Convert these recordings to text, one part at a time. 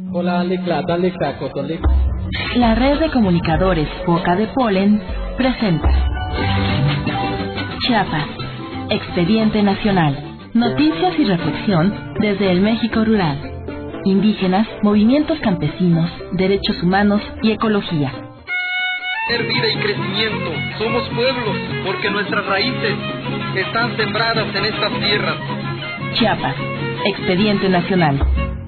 La red de comunicadores Boca de Polen presenta Chiapas, Expediente Nacional. Noticias y reflexión desde el México rural. Indígenas, movimientos campesinos, derechos humanos y ecología. Vida y crecimiento. Somos pueblos porque nuestras raíces están sembradas en estas tierras. Chiapas, Expediente Nacional.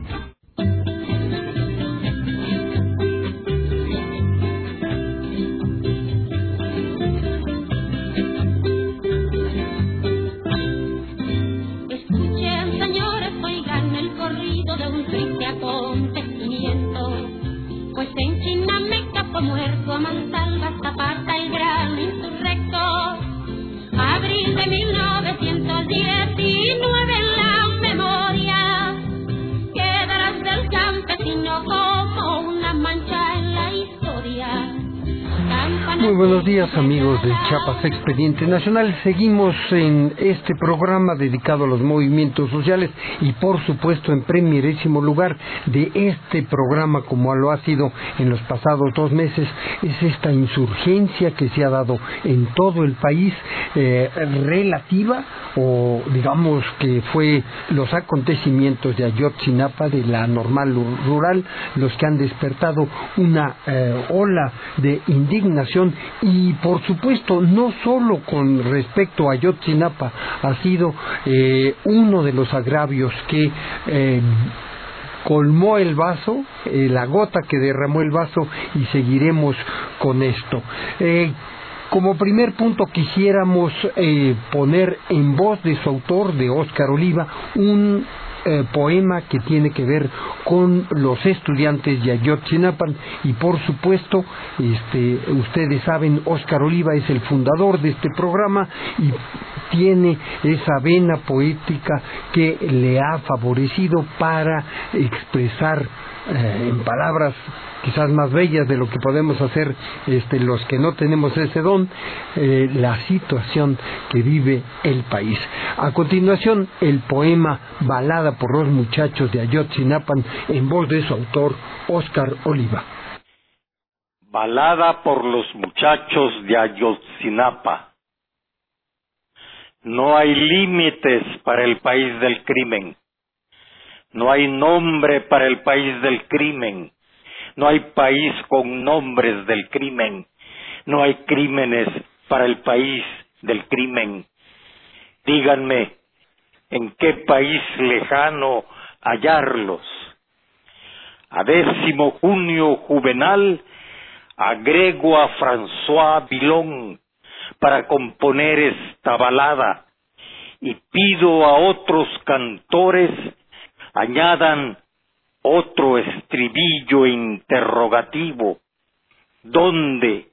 Escuchen, señores, oigan el corrido de un triste acontecimiento. Pues en Chinameca fue muerto a mansalva Zapata, el gran insurrecto. Abril de 1919 en la memoria quedarás del campesino como una mancha en la historia. Muy buenos días, amigos de Chiapas Expediente Nacional. Seguimos en este programa dedicado a los movimientos sociales y por supuesto en primerísimo lugar de este programa, como lo ha sido en los pasados 2 meses, es esta insurgencia que se ha dado en todo el país, relativa, o digamos que fue los acontecimientos de Ayotzinapa, de la normal rural, los que han despertado una ola de indignación. Y por supuesto, no solo con respecto a Ayotzinapa, ha sido uno de los agravios que colmó el vaso, la gota que derramó el vaso, y seguiremos con esto. Como primer punto quisiéramos poner en voz de su autor, de Óscar Oliva, un poema que tiene que ver con los estudiantes de Ayotzinapa. Y por supuesto, ustedes saben, Óscar Oliva es el fundador de este programa y tiene esa vena poética que le ha favorecido para expresar en palabras quizás más bellas de lo que podemos hacer los que no tenemos ese don, la situación que vive el país. A continuación, el poema Balada por los muchachos de Ayotzinapa, en voz de su autor, Óscar Oliva. Balada por los muchachos de Ayotzinapa. No hay límites para el país del crimen. No hay nombre para el país del crimen. No hay país con nombres del crimen. No hay crímenes para el país del crimen. Díganme, ¿en qué país lejano hallarlos? A 10 junio juvenal agrego a François Villon para componer esta balada y pido a otros cantores añadan otro estribillo interrogativo. ¿Dónde?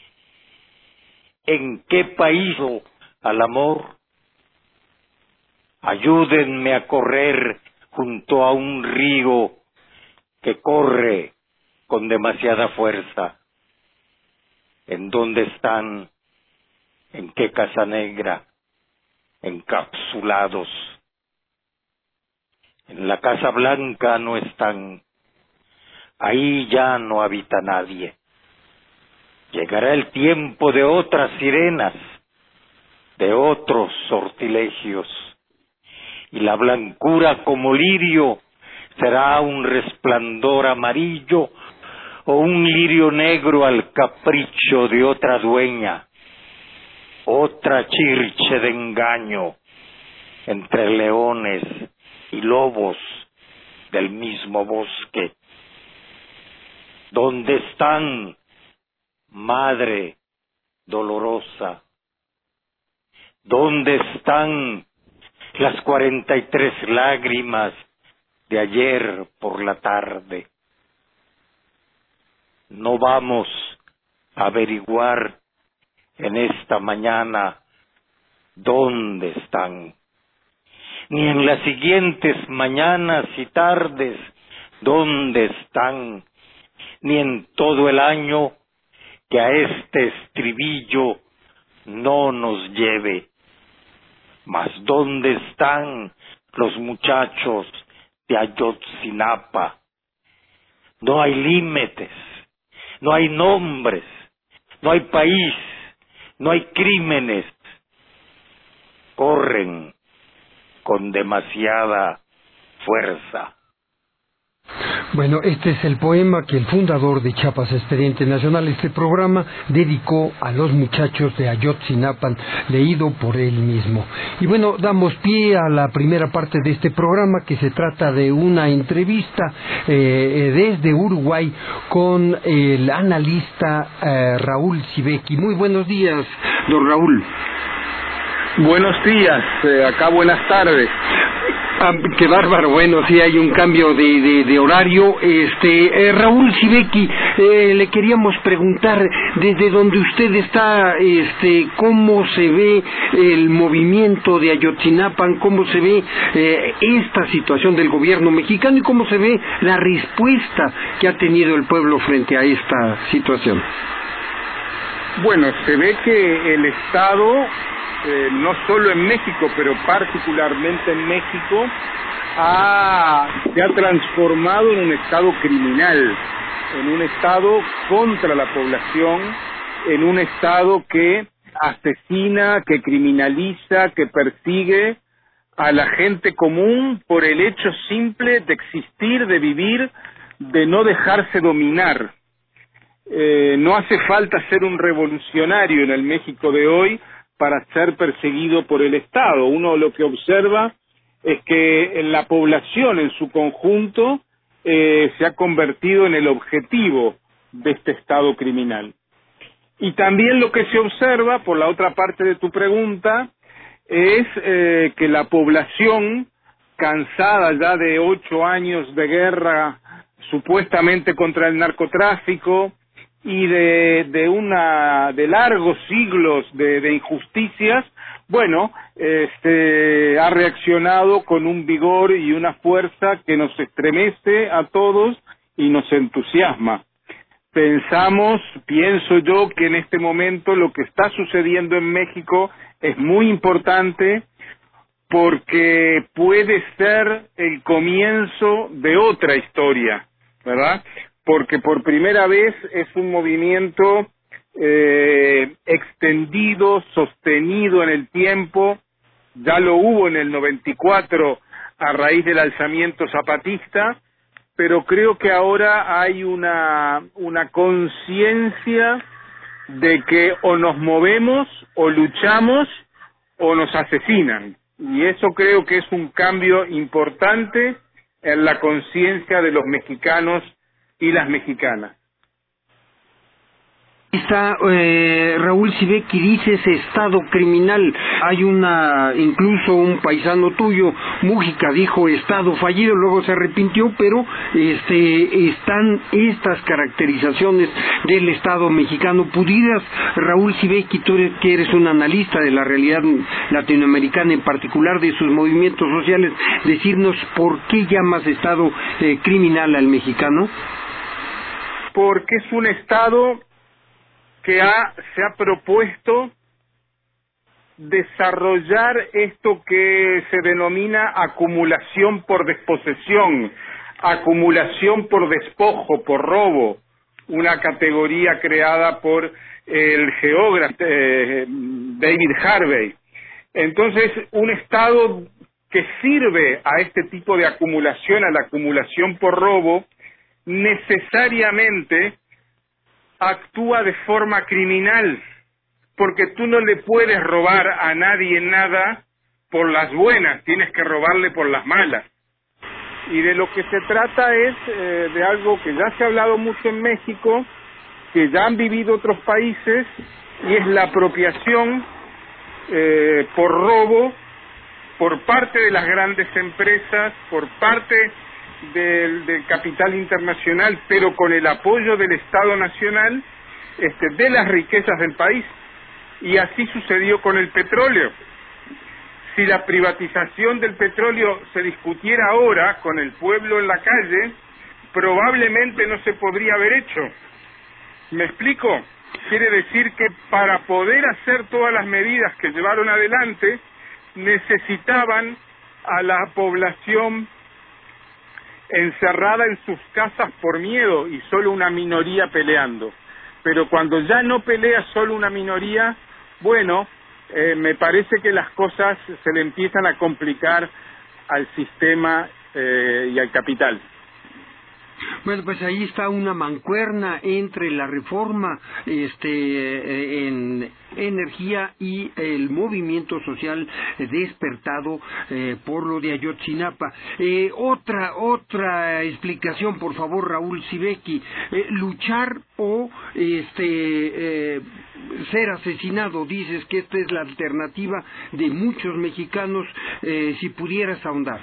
¿En qué país al amor? Ayúdenme a correr junto a un río que corre con demasiada fuerza. ¿En dónde están? ¿En qué casa negra? Encapsulados. En la Casa Blanca no están. Ahí ya no habita nadie. Llegará el tiempo de otras sirenas, de otros sortilegios, y la blancura como lirio será un resplandor amarillo o un lirio negro al capricho de otra dueña, otra chirche de engaño entre leones y lobos del mismo bosque. ¿Dónde están, madre dolorosa? ¿Dónde están las 43 lágrimas de ayer por la tarde? No vamos a averiguar en esta mañana dónde están, ni en las siguientes mañanas y tardes dónde están, ni en todo el año que a este estribillo no nos lleve. Mas ¿dónde están los muchachos de Ayotzinapa? No hay límites, no hay nombres, no hay país, no hay crímenes. Corren con demasiada fuerza. Bueno, este es el poema que el fundador de Chiapas Expediente Nacional, este programa, dedicó a los muchachos de Ayotzinapan, leído por él mismo. Y bueno, damos pie a la primera parte de este programa, que se trata de una entrevista desde Uruguay con el analista Raúl Sibeki. Muy buenos días, don Raúl. Buenos días, acá buenas tardes. Qué bárbaro, bueno, sí hay un cambio de horario. Raúl Sibeki, le queríamos preguntar, desde donde usted está, cómo se ve el movimiento de Ayotzinapan, cómo se ve esta situación del gobierno mexicano y cómo se ve la respuesta que ha tenido el pueblo frente a esta situación. Bueno, se ve que el Estado, no solo en México, pero particularmente en México, se ha transformado en un Estado criminal, en un Estado contra la población, en un Estado que asesina, que criminaliza, que persigue a la gente común por el hecho simple de existir, de vivir, de no dejarse dominar. No hace falta ser un revolucionario en el México de hoy para ser perseguido por el Estado. Uno lo que observa es que en la población en su conjunto se ha convertido en el objetivo de este Estado criminal. Y también lo que se observa, por la otra parte de tu pregunta, es que la población, cansada ya de 8 años de guerra supuestamente contra el narcotráfico, y de largos siglos de injusticias, bueno, ha reaccionado con un vigor y una fuerza que nos estremece a todos y nos entusiasma. Pienso yo que en este momento lo que está sucediendo en México es muy importante, porque puede ser el comienzo de otra historia, ¿verdad? Porque por primera vez es un movimiento extendido, sostenido en el tiempo. Ya lo hubo en el 94 a raíz del alzamiento zapatista, pero creo que ahora hay una conciencia de que o nos movemos, o luchamos, o nos asesinan. Y eso creo que es un cambio importante en la conciencia de los mexicanos y las mexicanas. Está Raúl Sibeki, dice ese Estado criminal. Hay incluso un paisano tuyo, Mújica, dijo Estado fallido, luego se arrepintió, pero están estas caracterizaciones del Estado mexicano. ¿Pudieras, Raúl Sibeki, tú que eres un analista de la realidad latinoamericana, en particular de sus movimientos sociales, decirnos por qué llamas Estado criminal al mexicano? Porque es un Estado que se ha propuesto desarrollar esto que se denomina acumulación por desposesión, acumulación por despojo, por robo, una categoría creada por el geógrafo David Harvey. Entonces, un Estado que sirve a este tipo de acumulación, a la acumulación por robo, necesariamente actúa de forma criminal, porque tú no le puedes robar a nadie nada por las buenas, tienes que robarle por las malas. Y de lo que se trata es de algo que ya se ha hablado mucho en México, que ya han vivido otros países, y es la apropiación por robo por parte de las grandes empresas, por parte del capital internacional, pero con el apoyo del Estado Nacional, de las riquezas del país. Y así sucedió con el petróleo. Si la privatización del petróleo se discutiera ahora con el pueblo en la calle, probablemente no se podría haber hecho. ¿Me explico? Quiere decir que para poder hacer todas las medidas que llevaron adelante, necesitaban a la población encerrada en sus casas por miedo y solo una minoría peleando. Pero cuando ya no pelea solo una minoría, bueno, me parece que las cosas se le empiezan a complicar al sistema y al capital. Bueno, pues ahí está una mancuerna entre la reforma en energía y el movimiento social despertado por lo de Ayotzinapa. Otra explicación, por favor, Raúl Sibeki. Luchar o ser asesinado. Dices que esta es la alternativa de muchos mexicanos. Si pudieras ahondar.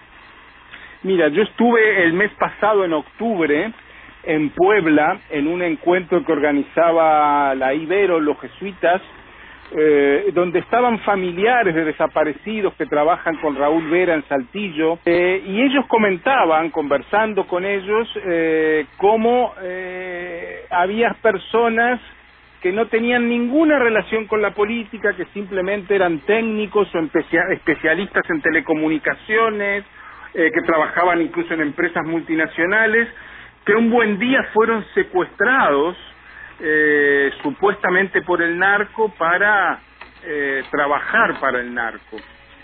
Mira, yo estuve el mes pasado, en octubre, en Puebla, en un encuentro que organizaba la Ibero, los jesuitas, donde estaban familiares de desaparecidos que trabajan con Raúl Vera en Saltillo, y ellos comentaban, conversando con ellos, cómo había personas que no tenían ninguna relación con la política, que simplemente eran técnicos o especialistas en telecomunicaciones, que trabajaban incluso en empresas multinacionales, que un buen día fueron secuestrados supuestamente por el narco para trabajar para el narco.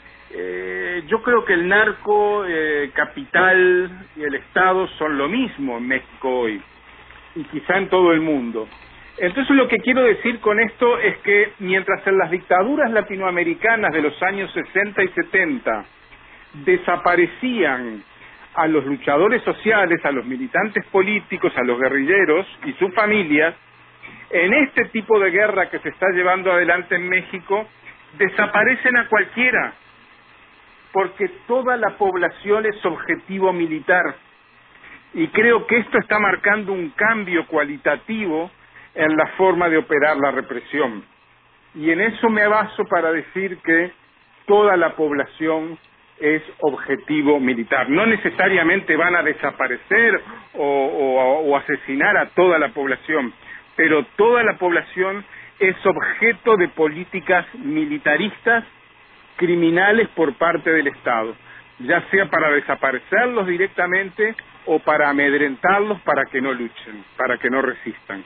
Yo creo que el narco, capital y el Estado son lo mismo en México hoy, y quizá en todo el mundo. Entonces lo que quiero decir con esto es que mientras en las dictaduras latinoamericanas de los años 60 y 70 desaparecían a los luchadores sociales, a los militantes políticos, a los guerrilleros y sus familias, en este tipo de guerra que se está llevando adelante en México, desaparecen a cualquiera, porque toda la población es objetivo militar. Y creo que esto está marcando un cambio cualitativo en la forma de operar la represión. Y en eso me baso para decir que toda la población es objetivo militar. No necesariamente van a desaparecer o asesinar a toda la población, pero toda la población es objeto de políticas militaristas criminales por parte del Estado, ya sea para desaparecerlos directamente o para amedrentarlos para que no luchen, para que no resistan.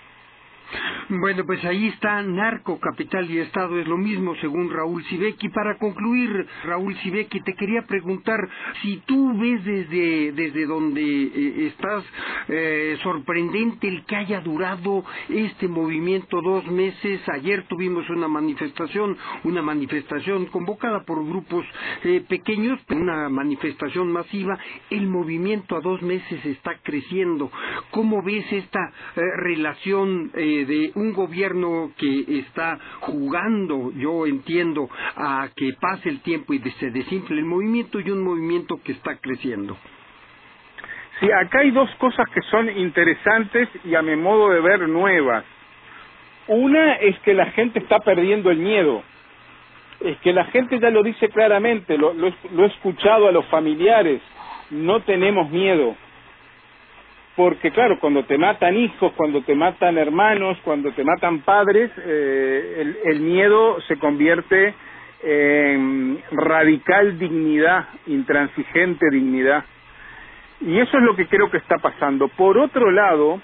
Bueno, pues ahí está, narco, capital y Estado es lo mismo, según Raúl Sibeki. Para concluir, Raúl Sibeki, te quería preguntar si tú ves desde donde estás sorprendente el que haya durado este movimiento 2 meses. Ayer tuvimos una manifestación convocada por grupos pequeños, una manifestación masiva. El movimiento a 2 meses está creciendo. ¿Cómo ves esta relación de un gobierno que está jugando, yo entiendo, a que pase el tiempo y se desinfle el movimiento, y un movimiento que está creciendo? Sí, acá hay 2 cosas que son interesantes y a mi modo de ver nuevas. Una es que la gente está perdiendo el miedo. Es que la gente ya lo dice claramente, lo he escuchado a los familiares, no tenemos miedo. Porque claro, cuando te matan hijos, cuando te matan hermanos, cuando te matan padres, el miedo se convierte en radical dignidad, intransigente dignidad. Y eso es lo que creo que está pasando. Por otro lado,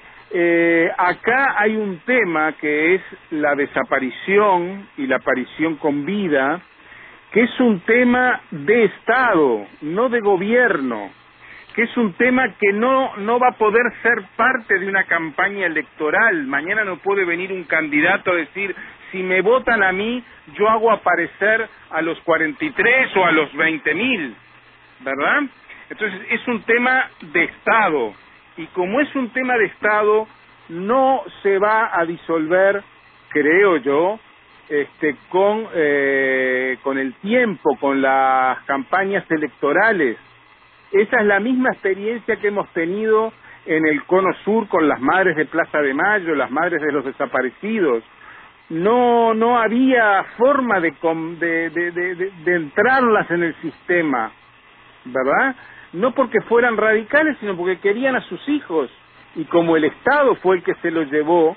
acá hay un tema que es la desaparición y la aparición con vida, que es un tema de Estado, no de gobierno, que es un tema que no va a poder ser parte de una campaña electoral. Mañana no puede venir un candidato a decir, si me votan a mí, yo hago aparecer a los 43 o a los 20,000, ¿verdad? Entonces es un tema de Estado, y como es un tema de Estado, no se va a disolver, creo yo, con el tiempo, con las campañas electorales. Esa es la misma experiencia que hemos tenido en el Cono Sur con las madres de Plaza de Mayo, las madres de los desaparecidos. No había forma de entrarlas en el sistema, ¿verdad? No porque fueran radicales, sino porque querían a sus hijos. Y como el Estado fue el que se los llevó,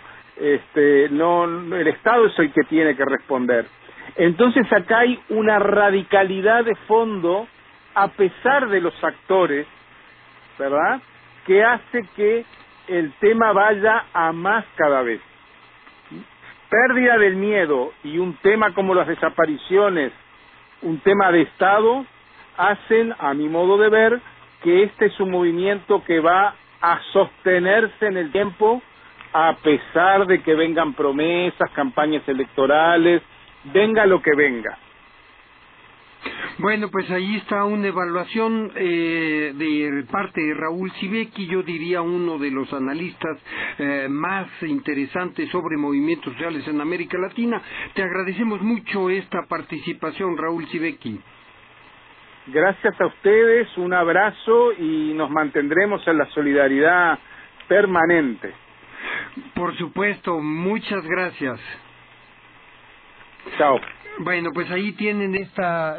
el Estado es el que tiene que responder. Entonces acá hay una radicalidad de fondo, a pesar de los actores ¿verdad?, que hace que el tema vaya a más cada vez. Pérdida del miedo y un tema como las desapariciones, un tema de Estado, hacen, a mi modo de ver, que este es un movimiento que va a sostenerse en el tiempo, a pesar de que vengan promesas, campañas electorales, venga lo que venga. Bueno, pues ahí está una evaluación de parte de Raúl Sibeki, yo diría uno de los analistas más interesantes sobre movimientos sociales en América Latina. Te agradecemos mucho esta participación, Raúl Sibeki. Gracias a ustedes, un abrazo y nos mantendremos en la solidaridad permanente. Por supuesto, muchas gracias. Chao. Bueno, pues ahí tienen estas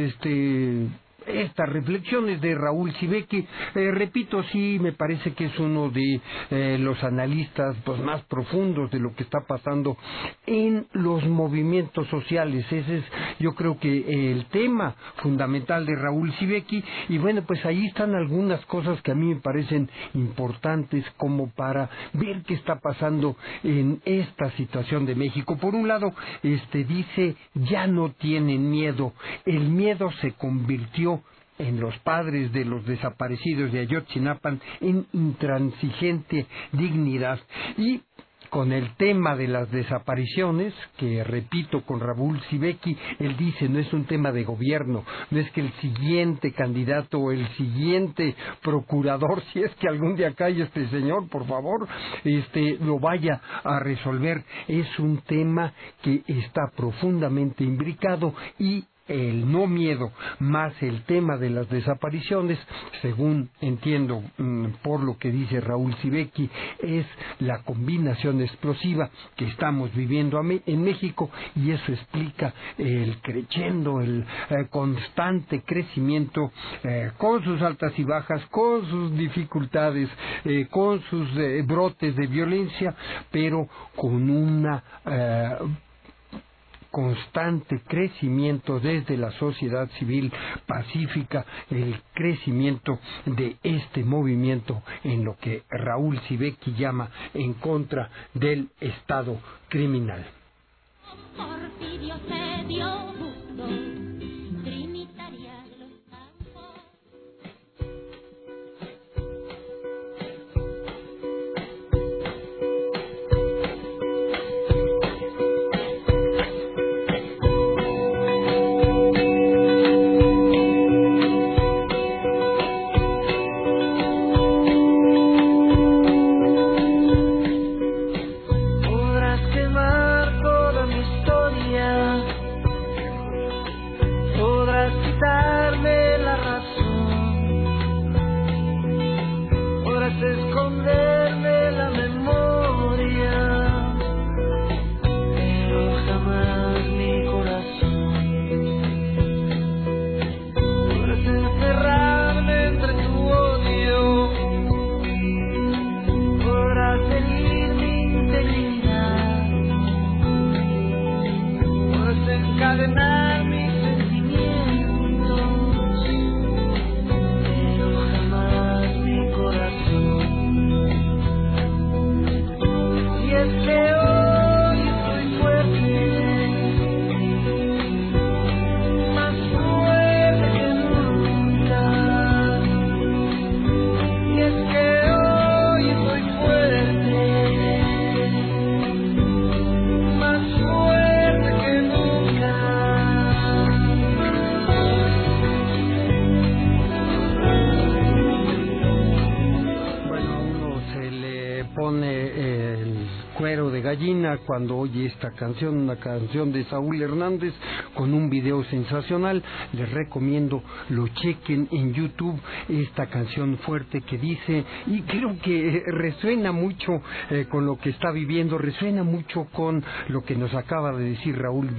reflexiones de Raúl Sibeki. Repito, sí, me parece que es uno de los analistas pues más profundos de lo que está pasando en los movimientos sociales. Ese es, yo creo que el tema fundamental de Raúl Sibeki. Y bueno, pues ahí están algunas cosas que a mí me parecen importantes como para ver qué está pasando en esta situación de México. Por un lado, dice, ya no tienen miedo. El miedo se convirtió en los padres de los desaparecidos de Ayotzinapa en intransigente dignidad. Y con el tema de las desapariciones, que repito con Raúl Sibeki, él dice, no es un tema de gobierno, no es que el siguiente candidato o el siguiente procurador, si es que algún día cae este señor, por favor, lo vaya a resolver. Es un tema que está profundamente imbricado y el no miedo más el tema de las desapariciones, según entiendo por lo que dice Raúl Sibeki, es la combinación explosiva que estamos viviendo en México, y eso explica el crescendo, el constante crecimiento, con sus altas y bajas, con sus dificultades, con sus brotes de violencia, pero con una constante crecimiento desde la sociedad civil pacífica, el crecimiento de este movimiento en lo que Raúl Sibeki llama en contra del Estado criminal. Porfirio se dio gusto, trinitaria de los campos. Cuando oye esta canción, una canción de Saúl Hernández con un video sensacional. Les recomiendo lo chequen en YouTube, esta canción fuerte que dice, y creo que resuena mucho con lo que está viviendo, resuena mucho con lo que nos acaba de decir Raúl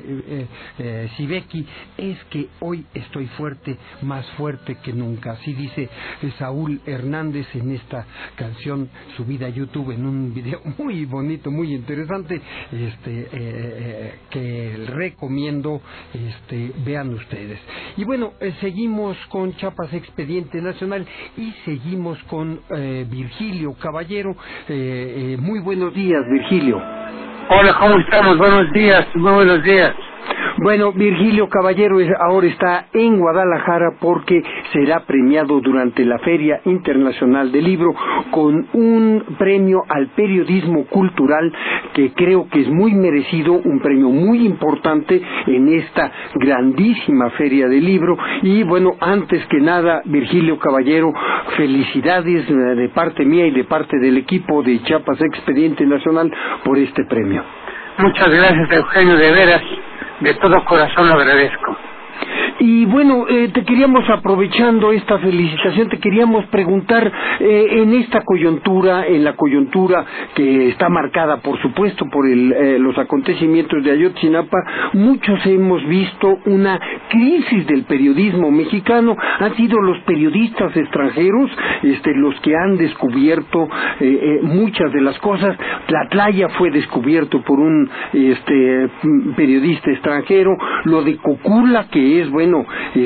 Sibeki, es que hoy estoy fuerte, más fuerte que nunca. Así dice Saúl Hernández en esta canción subida a YouTube en un video muy bonito, muy interesante, que recomiendo eso, vean ustedes. Y bueno, seguimos con Chiapas Expediente Nacional y seguimos con Virgilio Caballero. Muy buenos días, Virgilio. Hola, ¿cómo estamos? Buenos días, muy buenos días. Bueno, Virgilio Caballero ahora está en Guadalajara porque será premiado durante la Feria Internacional del Libro con un premio al periodismo cultural que creo que es muy merecido, un premio muy importante en esta grandísima Feria del Libro. Y bueno, antes que nada, Virgilio Caballero, felicidades de parte mía y de parte del equipo de Chiapas Expediente Nacional por este premio. Muchas gracias, Eugenio, de veras. De todo corazón lo agradezco. Y bueno, te queríamos, aprovechando esta felicitación, te queríamos preguntar, en esta coyuntura, en la coyuntura que está marcada, por supuesto, por los acontecimientos de Ayotzinapa, muchos hemos visto una crisis del periodismo mexicano. Han sido los periodistas extranjeros los que han descubierto muchas de las cosas. Tlatlaya fue descubierto por un periodista extranjero. Lo de Cocula, que es, bueno,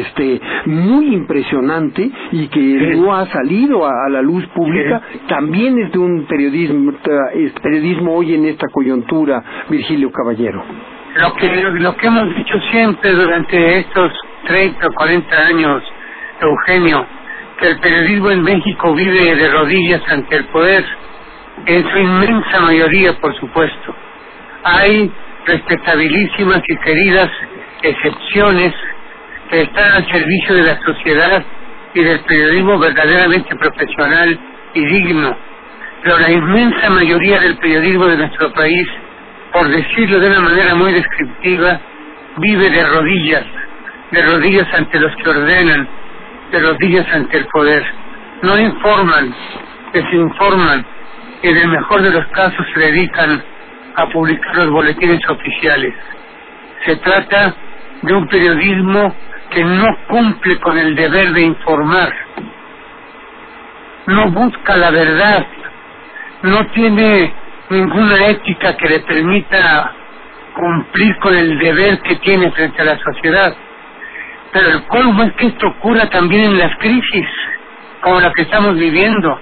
muy impresionante y que no ha salido a la luz pública, también es de un periodismo hoy en esta coyuntura, Virgilio Caballero. Lo que hemos dicho siempre durante estos 30 o 40 años, Eugenio, que el periodismo en México vive de rodillas ante el poder, en su inmensa mayoría, por supuesto. Hay respetabilísimas y queridas excepciones que están al servicio de la sociedad y del periodismo verdaderamente profesional y digno. Pero la inmensa mayoría del periodismo de nuestro país, por decirlo de una manera muy descriptiva, vive de rodillas ante los que ordenan, de rodillas ante el poder. No informan, desinforman, y en el mejor de los casos se dedican a publicar los boletines oficiales. Se trata de un periodismo que no cumple con el deber de informar, no busca la verdad, no tiene ninguna ética que le permita cumplir con el deber que tiene frente a la sociedad. Pero el colmo es que esto ocurra también en las crisis, como la que estamos viviendo.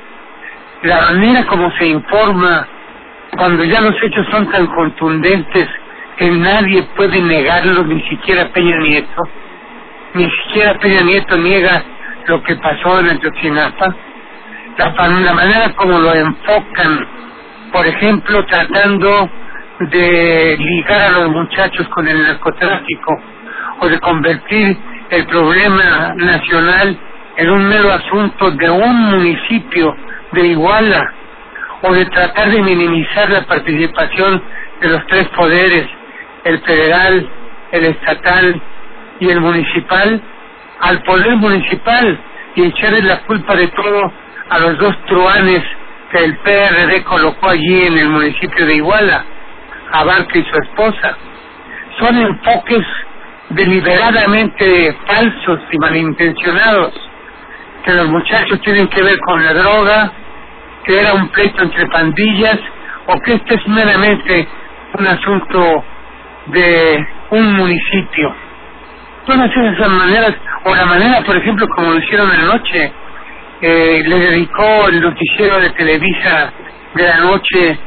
La manera como se informa, cuando ya los hechos son tan contundentes que nadie puede negarlos, ni siquiera Peña Nieto. Ni siquiera Peña Nieto niega lo que pasó en Ayotzinapa. La manera como lo enfocan, por ejemplo, tratando de ligar a los muchachos con el narcotráfico, o de convertir el problema nacional en un mero asunto de un municipio de Iguala, o de tratar de minimizar la participación de los tres poderes, el federal, el estatal y el municipal, al poder municipal, y echarle la culpa de todo a los dos truanes que el PRD colocó allí en el municipio de Iguala, Abarca y su esposa. Son enfoques deliberadamente falsos y malintencionados, que los muchachos tienen que ver con la droga, que era un pleito entre pandillas, o que este es meramente un asunto de un municipio. Todas esas maneras, o la manera, por ejemplo, como lo hicieron anoche, le dedicó el noticiero de Televisa de la noche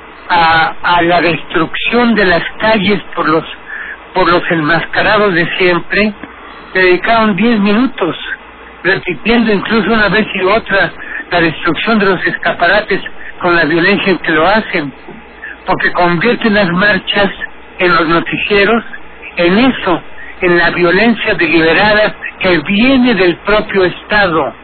a la destrucción de las calles por los enmascarados de siempre. Le dedicaron 10 minutos, repitiendo incluso una vez y otra la destrucción de los escaparates con la violencia en que lo hacen, porque convierten las marchas en los noticieros en eso, en la violencia deliberada que viene del propio Estado,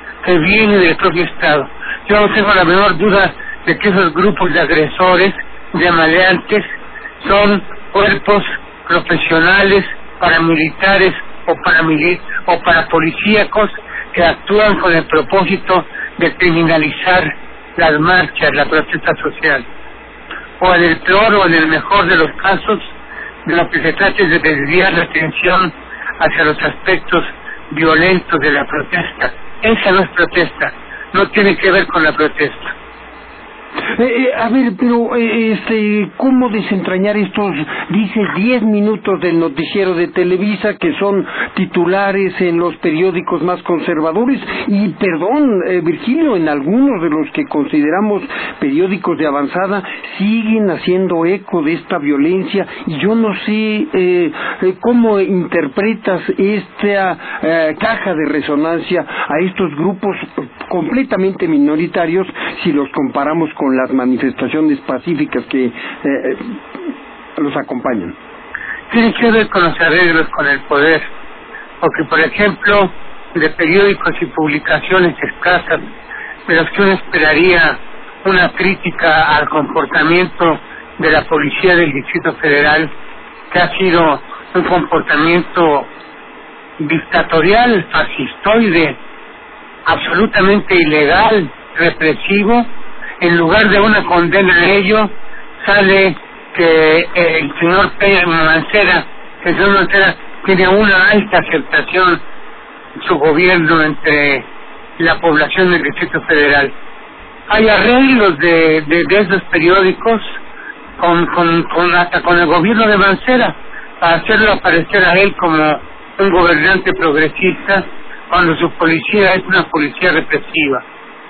Yo no tengo la menor duda de que esos grupos de agresores, de maleantes, son cuerpos profesionales, paramilitares o parapolicíacos que actúan con el propósito de criminalizar las marchas, la protesta social. O en el peor o en el mejor de los casos, de lo que se trata es de desviar la atención hacia los aspectos violentos de la protesta. Esa no es protesta, no tiene que ver con la protesta. A ver, pero ¿cómo desentrañar estos, dices, 10 minutos del noticiero de Televisa que son titulares en los periódicos más conservadores? Y perdón, Virgilio, en algunos de los que consideramos periódicos de avanzada siguen haciendo eco de esta violencia, y yo no sé cómo interpretas esta caja de resonancia a estos grupos completamente minoritarios si los comparamos con las manifestaciones pacíficas que los acompañan. Tiene que ver con los arreglos con el poder, porque por ejemplo de periódicos y publicaciones escasas de los que uno esperaría una crítica al comportamiento de la policía del Distrito Federal, que ha sido un comportamiento dictatorial, fascistoide, absolutamente ilegal, represivo. En lugar de una condena a ello, sale que el señor Mancera tiene una alta aceptación en su gobierno entre la población del Distrito Federal. Hay arreglos de esos periódicos hasta con el gobierno de Mancera para hacerlo aparecer a él como un gobernante progresista cuando su policía es una policía represiva.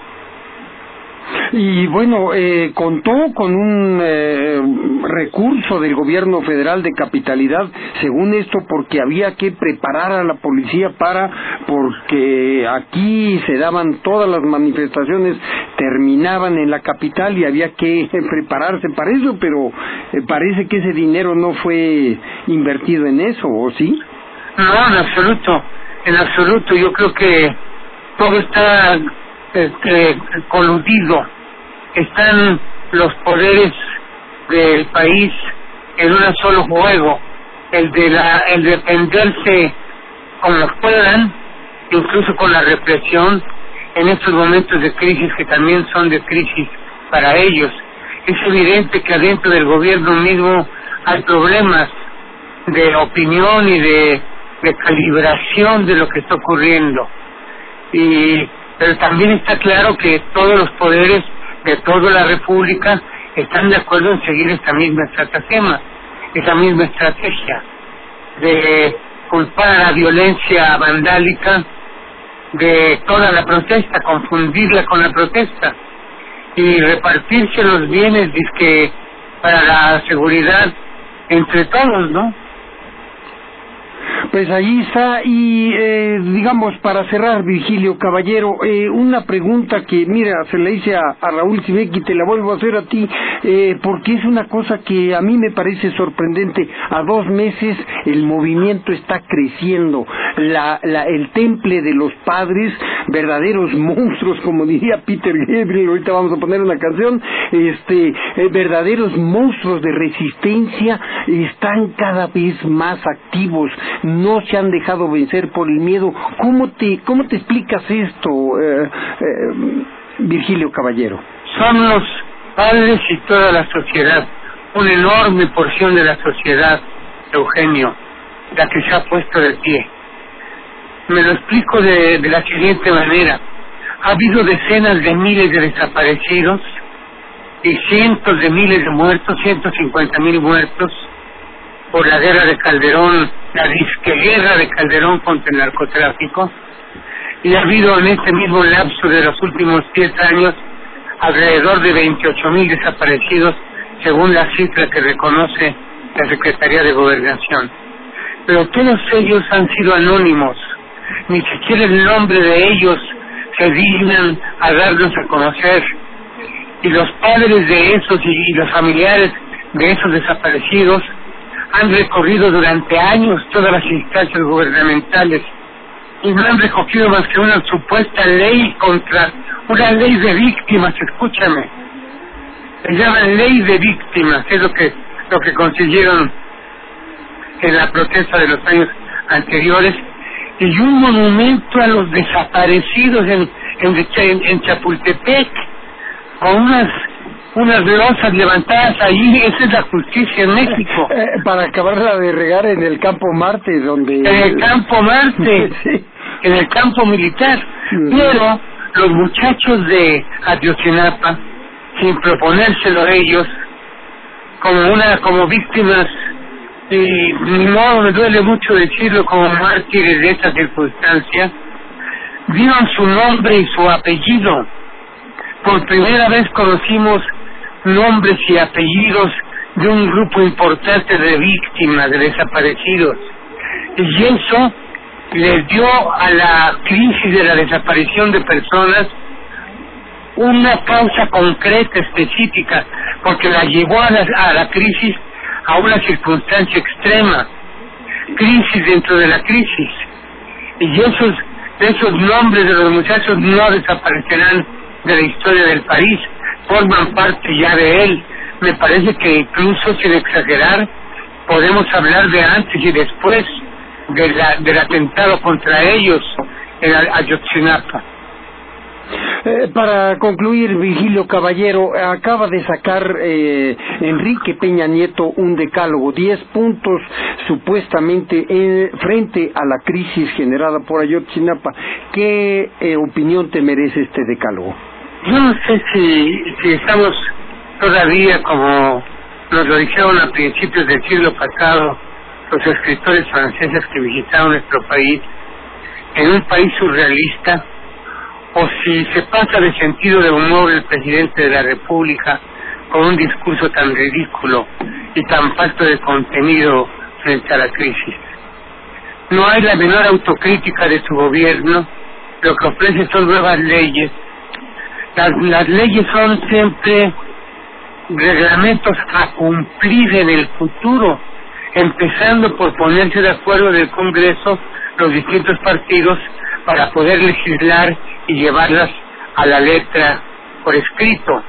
Y bueno, contó con un recurso del gobierno federal de capitalidad, según esto, porque había que preparar a la policía porque aquí se daban todas las manifestaciones, terminaban en la capital y había que prepararse para eso, pero parece que ese dinero no fue invertido en eso, ¿o sí? No, en absoluto, yo creo que todo está coludido. Están los poderes del país en un solo juego, el de defenderse como puedan, incluso con la represión en estos momentos de crisis que también son de crisis para ellos. Es evidente que adentro del gobierno mismo hay problemas de opinión y de calibración de lo que está ocurriendo, pero también está claro que todos los poderes de toda la República están de acuerdo en seguir esta misma estrategia de culpar a la violencia vandálica de toda la protesta, confundirla con la protesta y repartirse los bienes dizque para la seguridad entre todos, ¿no? Pues ahí está. Y digamos, para cerrar, Virgilio Caballero, una pregunta que, mira, se la hice a Raúl Sibeki, te la vuelvo a hacer a ti, porque es una cosa que a mí me parece sorprendente. A 2 meses el movimiento está creciendo, el temple de los padres, verdaderos monstruos, como diría Peter Gabriel, ahorita vamos a poner una canción, verdaderos monstruos de resistencia, están cada vez más activos, no se han dejado vencer por el miedo. ¿Cómo te explicas esto, Virgilio Caballero? Son los padres y toda la sociedad, una enorme porción de la sociedad, Eugenio, la que se ha puesto de pie. Me lo explico de la siguiente manera. Ha habido decenas de miles de desaparecidos y cientos de miles de muertos, 150,000 muertos por la guerra de Calderón, la disqueguerra de Calderón contra el narcotráfico, y ha habido en este mismo lapso de los últimos 10 años alrededor de 28,000 desaparecidos, según la cifra que reconoce la Secretaría de Gobernación. Pero todos ellos han sido anónimos, ni siquiera el nombre de ellos se dignan a darnos a conocer, y los padres de esos y los familiares de esos desaparecidos han recorrido durante años todas las instancias gubernamentales y no han recogido más que una supuesta ley una ley de víctimas, escúchame. Se llama ley de víctimas, es lo que consiguieron en la protesta de los años anteriores, y un monumento a los desaparecidos en Chapultepec, con unas losas levantadas ahí. Esa es la justicia en México. Para acabarla de regar en el Campo Marte, donde... En el Campo Marte, sí. En el campo militar. Pero los muchachos de Ayotzinapa sin proponérselo a ellos, como víctimas, y ni modo, me duele mucho decirlo, como mártires de esta circunstancia, dieron su nombre y su apellido. Por primera vez conocimos nombres y apellidos de un grupo importante de víctimas, de desaparecidos, y eso les dio a la crisis de la desaparición de personas una causa concreta, específica, porque la llevó a la crisis a una circunstancia extrema, crisis dentro de la crisis, y esos nombres de los muchachos no desaparecerán de la historia del país, forman parte ya de él. Me parece que incluso, sin exagerar, podemos hablar de antes y después del atentado contra ellos en Ayotzinapa. Para concluir, Virgilio Caballero, acaba de sacar Enrique Peña Nieto un decálogo, 10 puntos supuestamente frente a la crisis generada por Ayotzinapa. ¿Qué opinión te merece este decálogo? Yo no sé si estamos todavía, como nos lo dijeron a principios del siglo pasado los escritores franceses que visitaron nuestro país, en un país surrealista, o si se pasa de sentido de humor el presidente de la República con un discurso tan ridículo y tan falto de contenido frente a la crisis. No hay la menor autocrítica de su gobierno, lo que ofrece son nuevas leyes. Las leyes son siempre reglamentos a cumplir en el futuro, empezando por ponerse de acuerdo del Congreso los distintos partidos para poder legislar y llevarlas a la letra por escrito.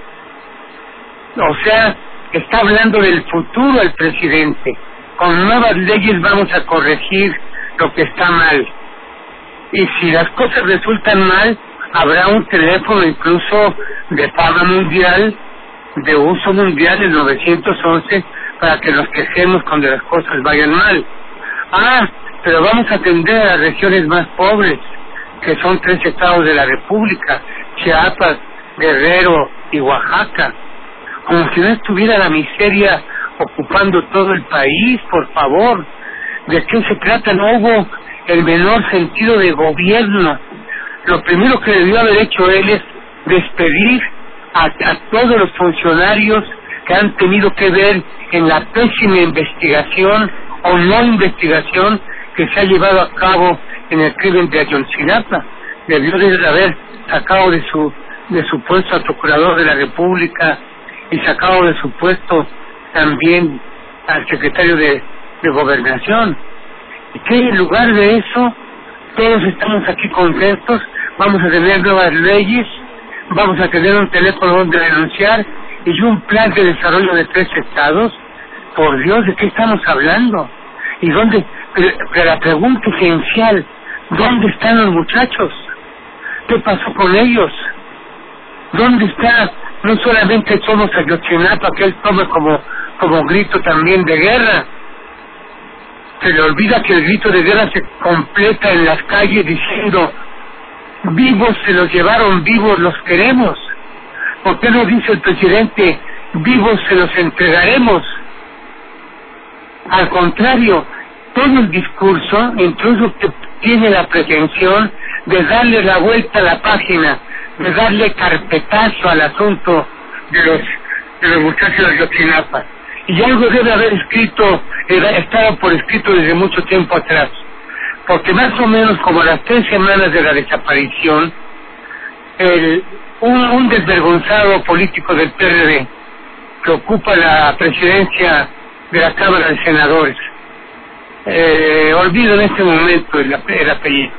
O sea, está hablando del futuro el presidente. Con nuevas leyes vamos a corregir lo que está mal. Y si las cosas resultan mal, habrá un teléfono incluso de paga mundial, de uso mundial, el 911, para que nos quejemos cuando las cosas vayan mal. Pero vamos a atender a las regiones más pobres, que son 3 estados de la República, Chiapas, Guerrero y Oaxaca. Como si no estuviera la miseria ocupando todo el país, por favor. ¿De qué se trata? No hubo el menor sentido de gobierno. Lo primero que debió haber hecho él es despedir a todos los funcionarios que han tenido que ver en la pésima investigación o no investigación que se ha llevado a cabo en el crimen de Ayotzinapa. Debió de haber sacado de su puesto al procurador de la República y sacado de su puesto también al secretario de Gobernación. Y que en lugar de eso, todos estamos aquí contentos, vamos a tener nuevas leyes, vamos a tener un teléfono donde denunciar y un plan de desarrollo de 3 estados. Por Dios, ¿de qué estamos hablando? ¿Y dónde? Pero la pregunta esencial, ¿dónde están los muchachos? ¿Qué pasó con ellos? ¿Dónde está? No solamente somos Ayotzinapa, que él toma como grito también de guerra. Se le olvida que el grito de guerra se completa en las calles diciendo: vivos se los llevaron, vivos los queremos. ¿Por qué no dice el presidente: vivos se los entregaremos? Al contrario, todo el discurso incluso que tiene la pretensión de darle la vuelta a la página, de darle carpetazo al asunto de los muchachos de Ayotzinapa. Y algo debe haber estado por escrito desde mucho tiempo atrás, porque más o menos como a las 3 semanas de la desaparición, un desvergonzado político del PRD que ocupa la presidencia de la Cámara de Senadores, olvido en este momento el apellido,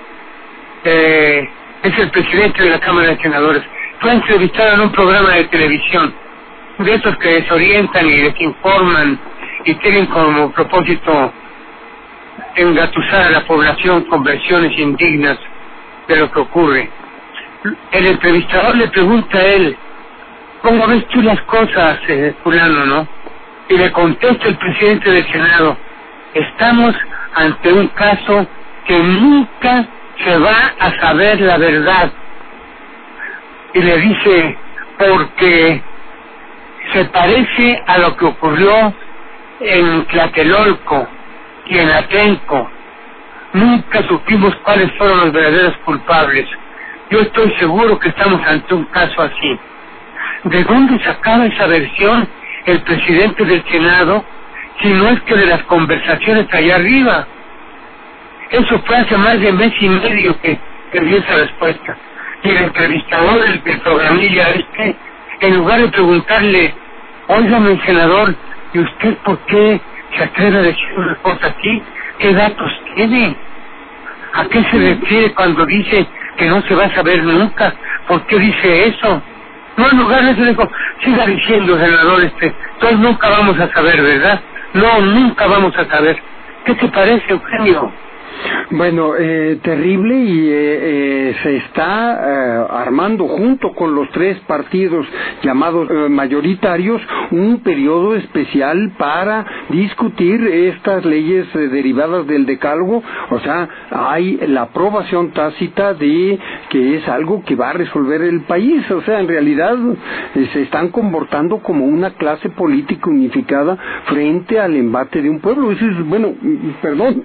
es el presidente de la Cámara de Senadores, fue entrevistado en un programa de televisión, de esos que desorientan y desinforman y tienen como propósito engatusar a la población con versiones indignas de lo que ocurre. El entrevistador le pregunta a él: ¿cómo ves tú las cosas, fulano, no? Y le contesta el presidente del Senado: estamos ante un caso que nunca se va a saber la verdad. Y le dice: porque se parece a lo que ocurrió en Tlatelolco y en Atenco. Nunca supimos cuáles fueron los verdaderos culpables. Yo estoy seguro que estamos ante un caso así. ¿De dónde sacaba esa versión el presidente del Senado, si no es que de las conversaciones allá arriba? Eso fue hace más de mes y medio que dio esa respuesta. Y el entrevistador del programilla en lugar de preguntarle, óigame, senador, ¿y usted por qué se atreve a decir una cosa así? ¿Qué datos tiene? ¿A qué se refiere cuando dice que no se va a saber nunca? ¿Por qué dice eso? No, en lugar de eso dijo, siga diciendo, senador, entonces nunca vamos a saber, ¿verdad? No, nunca vamos a saber. ¿Qué te parece, Eugenio? Bueno, terrible, y se está armando junto con los tres partidos llamados mayoritarios un periodo especial para discutir estas leyes derivadas del decálogo. O sea, hay la aprobación tácita de que es algo que va a resolver el país. O sea, en realidad se están comportando como una clase política unificada frente al embate de un pueblo. Eso es, bueno, perdón,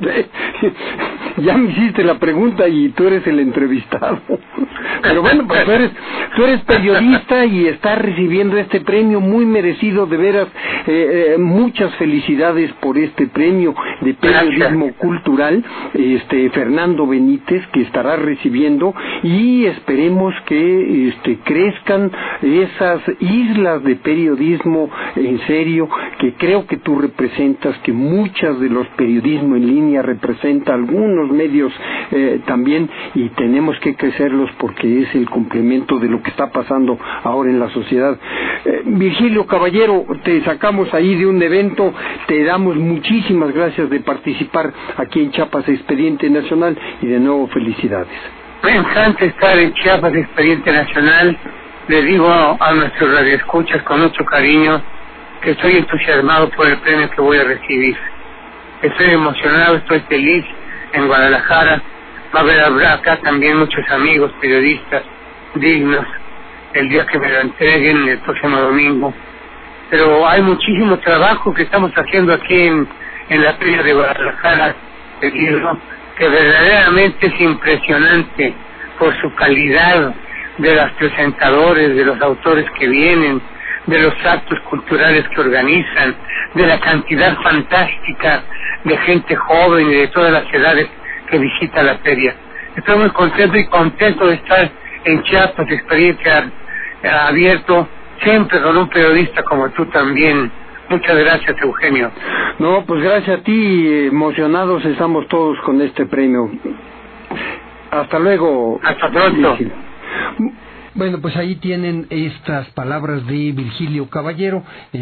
ya me hiciste la pregunta y tú eres el entrevistado. Pero bueno, pues tú eres periodista y estás recibiendo este premio muy merecido, de veras. Muchas felicidades por este premio de periodismo cultural, Fernando Benítez, que estará recibiendo, y esperemos que crezcan esas islas de periodismo en serio que creo que tú representas, que muchas de los periodismo en línea representa, algunos medios también, y tenemos que crecerlos porque es el complemento de lo que está pasando ahora en la sociedad. Virgilio Caballero, te sacamos ahí de un evento, te damos muchísimas gracias de participar aquí en Chiapas Expediente Nacional, y de nuevo felicidades. Me encanta estar en Chiapas Expediente Nacional. Le digo a nuestros radioescuchas con mucho cariño que estoy entusiasmado por el premio que voy a recibir. Estoy emocionado, estoy feliz. En Guadalajara va a haber acá también muchos amigos periodistas dignos el día que me lo entreguen, el próximo domingo. Pero hay muchísimo trabajo que estamos haciendo aquí en la Feria de Guadalajara, el libro, que verdaderamente es impresionante por su calidad, de los presentadores, de los autores que vienen, de los actos culturales que organizan, de la cantidad fantástica de gente joven y de todas las edades que visita la feria. Estoy muy contento de estar en Chiapas, experiencia abierto, siempre con un periodista como tú también. Muchas gracias, Eugenio. No, pues gracias a ti, emocionados estamos todos con este premio. Hasta luego. Hasta pronto. Bueno, pues ahí tienen estas palabras de Virgilio Caballero.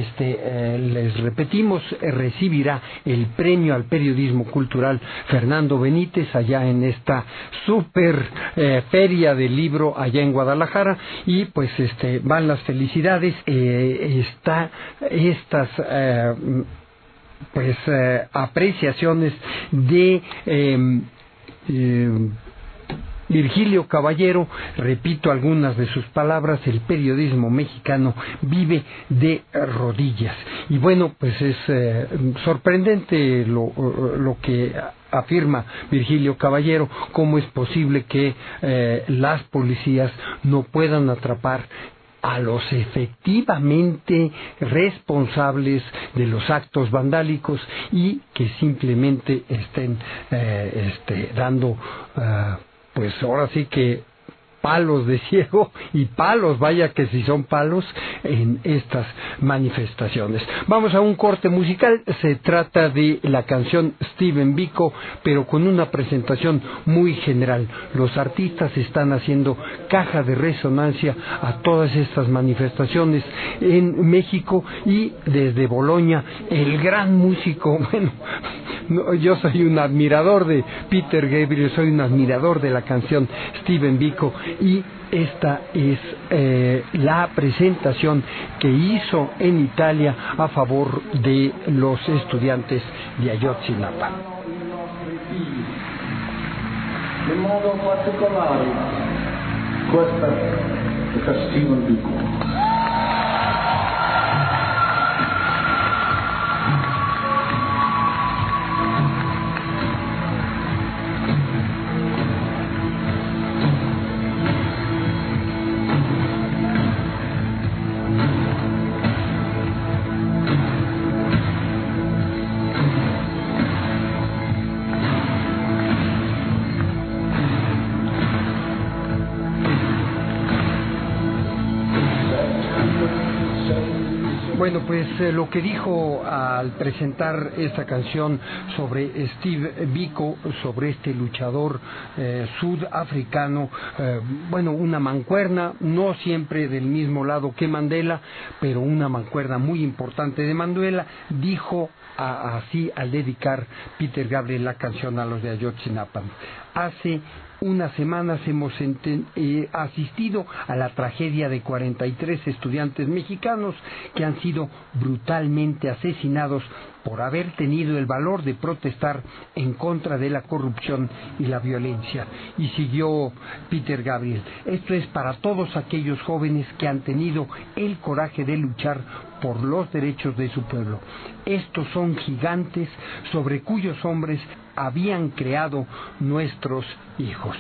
Les repetimos, recibirá el premio al periodismo cultural Fernando Benítez allá en esta super feria del libro allá en Guadalajara, y pues van las felicidades. Está estas apreciaciones de Virgilio Caballero. Repito algunas de sus palabras: el periodismo mexicano vive de rodillas. Y bueno, pues es sorprendente lo que afirma Virgilio Caballero. ¿Cómo es posible que las policías no puedan atrapar a los efectivamente responsables de los actos vandálicos, y que simplemente estén dando pues ahora sí que palos de ciego, y palos, vaya que si son palos, en estas manifestaciones? Vamos a un corte musical. Se trata de la canción Steven Biko, pero con una presentación muy general. Los artistas están haciendo caja de resonancia a todas estas manifestaciones en México, y desde Bolonia el gran músico, yo soy un admirador de Peter Gabriel, soy un admirador de la canción Steven Biko, y esta es la presentación que hizo en Italia a favor de los estudiantes de Ayotzinapa. In modo particolare questa castigo al Vico. Bueno, pues lo que dijo al presentar esta canción sobre Steve Biko, sobre este luchador sudafricano, bueno, una mancuerna, no siempre del mismo lado que Mandela, pero una mancuerna muy importante de Mandela, dijo así al dedicar Peter Gabriel la canción a los de Ayotzinapa: hace unas semanas hemos asistido a la tragedia de 43 estudiantes mexicanos que han sido brutalmente asesinados por haber tenido el valor de protestar en contra de la corrupción y la violencia. Y siguió Peter Gabriel: esto es para todos aquellos jóvenes que han tenido el coraje de luchar por los derechos de su pueblo. Estos son gigantes sobre cuyos hombres habían creado nuestros hijos.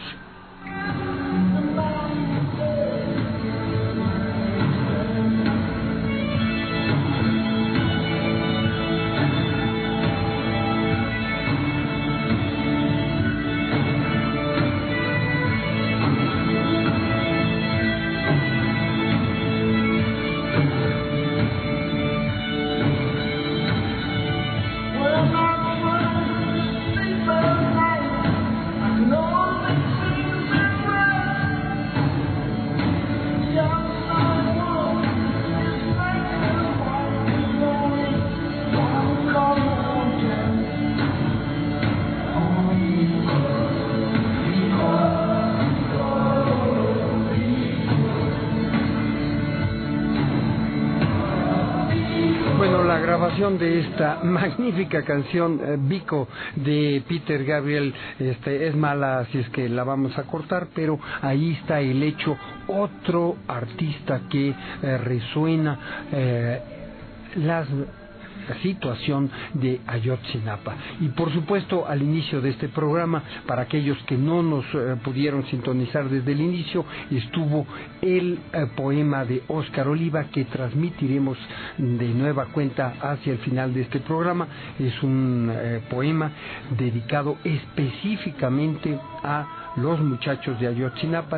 De esta magnífica canción Biko de Peter Gabriel es mala, así es que la vamos a cortar, pero ahí está el hecho, otro artista que resuena la situación de Ayotzinapa. Y por supuesto, al inicio de este programa, para aquellos que no nos pudieron sintonizar desde el inicio, estuvo el poema de Óscar Oliva, que transmitiremos de nueva cuenta hacia el final de este programa. Es un poema dedicado específicamente a los muchachos de Ayotzinapa.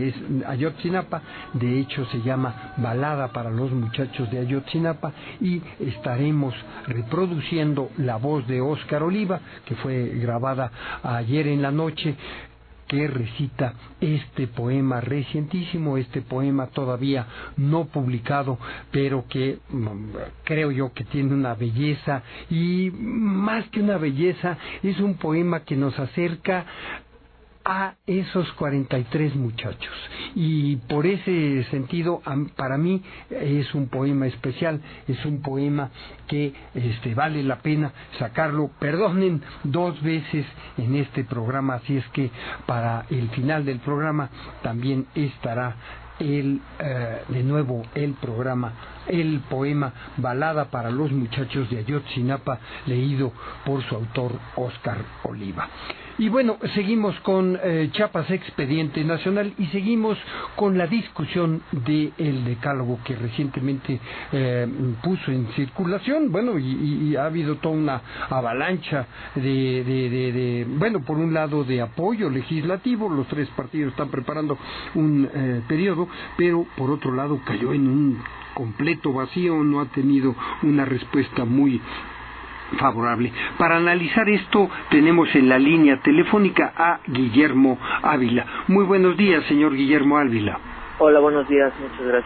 De hecho se llama Balada para los muchachos de Ayotzinapa, y estaremos reproduciendo la voz de Óscar Oliva, que fue grabada ayer en la noche, que recita este poema recientísimo, este poema todavía no publicado, pero que creo yo que tiene una belleza, y más que una belleza, es un poema que nos acerca a esos 43 muchachos, y por ese sentido para mí es un poema especial, es un poema que vale la pena sacarlo, perdonen, 2 veces en este programa, así es que para el final del programa también estará de nuevo el poema Balada para los muchachos de Ayotzinapa, leído por su autor Óscar Oliva. Y bueno, seguimos con Chiapas Expediente Nacional, y seguimos con la discusión del decálogo que recientemente puso en circulación. Bueno, y ha habido toda una avalancha bueno, por un lado de apoyo legislativo, los 3 partidos están preparando un periodo, pero por otro lado cayó en un completo vacío, no ha tenido una respuesta muy favorable. Para analizar esto tenemos en la línea telefónica a Guillermo Ávila. Muy buenos días, señor Guillermo Ávila. Hola, buenos días, muchas gracias.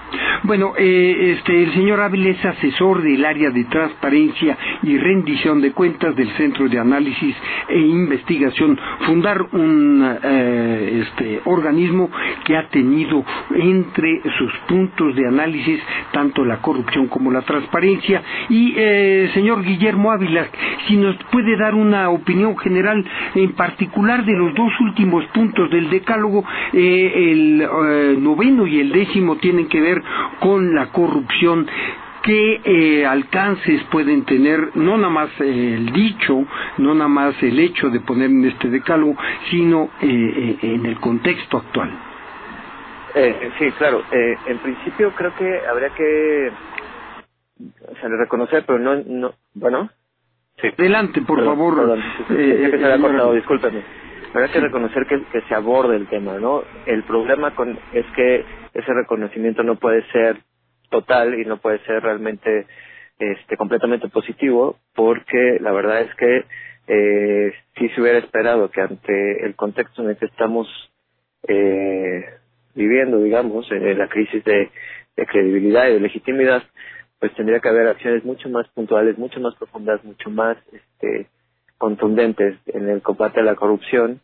Bueno, el señor Ávila es asesor del área de transparencia y rendición de cuentas del Centro de Análisis e Investigación. Fundar un organismo que ha tenido entre sus puntos de análisis tanto la corrupción como la transparencia. Y, señor Guillermo Ávila, si nos puede dar una opinión general, en particular de los dos últimos puntos del decálogo, el 9º y el 10º tienen que ver con la corrupción. ¿Qué alcances pueden tener, no nada más el dicho, no nada más el hecho de poner en este decálogo, sino en el contexto actual? Sí, claro. En principio creo que habría que reconocer, pero no bueno. Sí. Adelante, por favor. Perdón, que se había cortado, discúlpeme. Habrá que reconocer que se aborde el tema, ¿no? El problema es que ese reconocimiento no puede ser total y no puede ser realmente completamente positivo, porque la verdad es que sí se hubiera esperado que ante el contexto en el que estamos viviendo, digamos, en la crisis de credibilidad y de legitimidad, pues tendría que haber acciones mucho más puntuales, mucho más profundas, mucho más contundentes en el combate a la corrupción,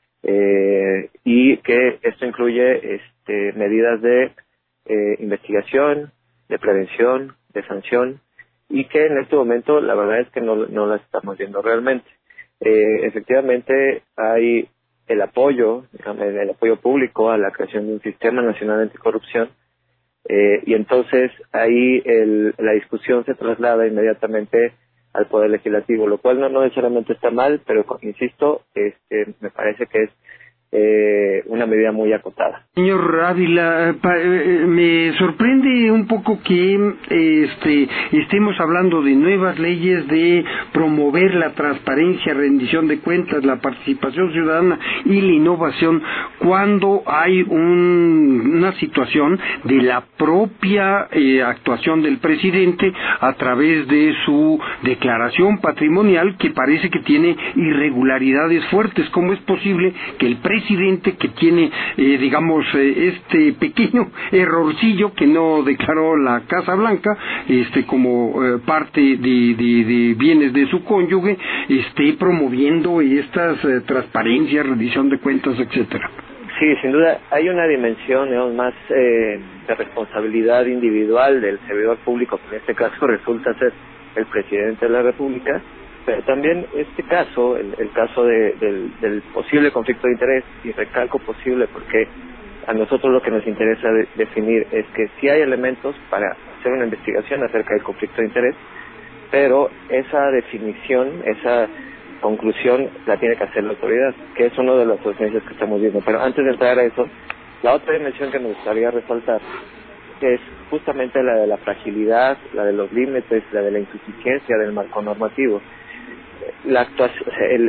y que esto incluye medidas de investigación, de prevención, de sanción, y que en este momento la verdad es que no las estamos viendo realmente. Efectivamente hay el apoyo público a la creación de un sistema nacional anticorrupción, y entonces ahí la discusión se traslada inmediatamente al Poder Legislativo, lo cual no necesariamente está mal, pero insisto, me parece que es una medida muy acotada. Señor Ávila, me sorprende un poco que estemos hablando de nuevas leyes de promover la transparencia, rendición de cuentas, la participación ciudadana y la innovación, cuando hay una situación de la propia actuación del presidente a través de su declaración patrimonial, que parece que tiene irregularidades fuertes. ¿Cómo es posible que el presidente, que tiene, este pequeño errorcillo que no declaró la Casa Blanca, como parte de bienes de su cónyuge, esté promoviendo estas transparencias, rendición de cuentas, etcétera? Sí, sin duda hay una dimensión, digamos, más de responsabilidad individual del servidor público, que en este caso resulta ser el presidente de la República, pero también este caso, el caso del posible conflicto de interés, y recalco posible porque a nosotros lo que nos interesa definir es que sí hay elementos para hacer una investigación acerca del conflicto de interés, pero esa definición, esa conclusión la tiene que hacer la autoridad, que es una de las ausencias que estamos viendo. Pero antes de entrar a eso, la otra dimensión que me gustaría resaltar es justamente la de la fragilidad, la de los límites, la de la insuficiencia del marco normativo. La actuación,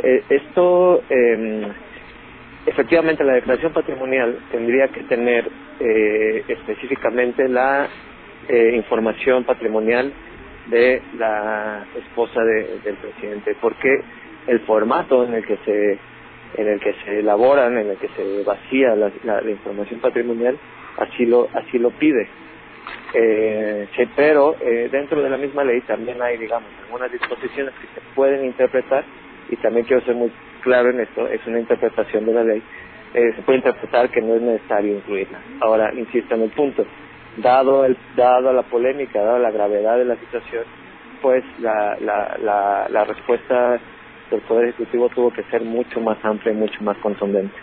efectivamente la declaración patrimonial tendría que tener específicamente la información patrimonial de la esposa del presidente, porque el formato en el que se elaboran, en el que se vacía la información patrimonial, así lo pide. Sí, pero dentro de la misma ley también hay, digamos, algunas disposiciones que se pueden interpretar, y también quiero ser muy claro en esto, es una interpretación de la ley, se puede interpretar que no es necesario incluirla. Ahora, insisto en el punto, dado la polémica, dado la gravedad de la situación, pues la respuesta del Poder Ejecutivo tuvo que ser mucho más amplia y mucho más contundente.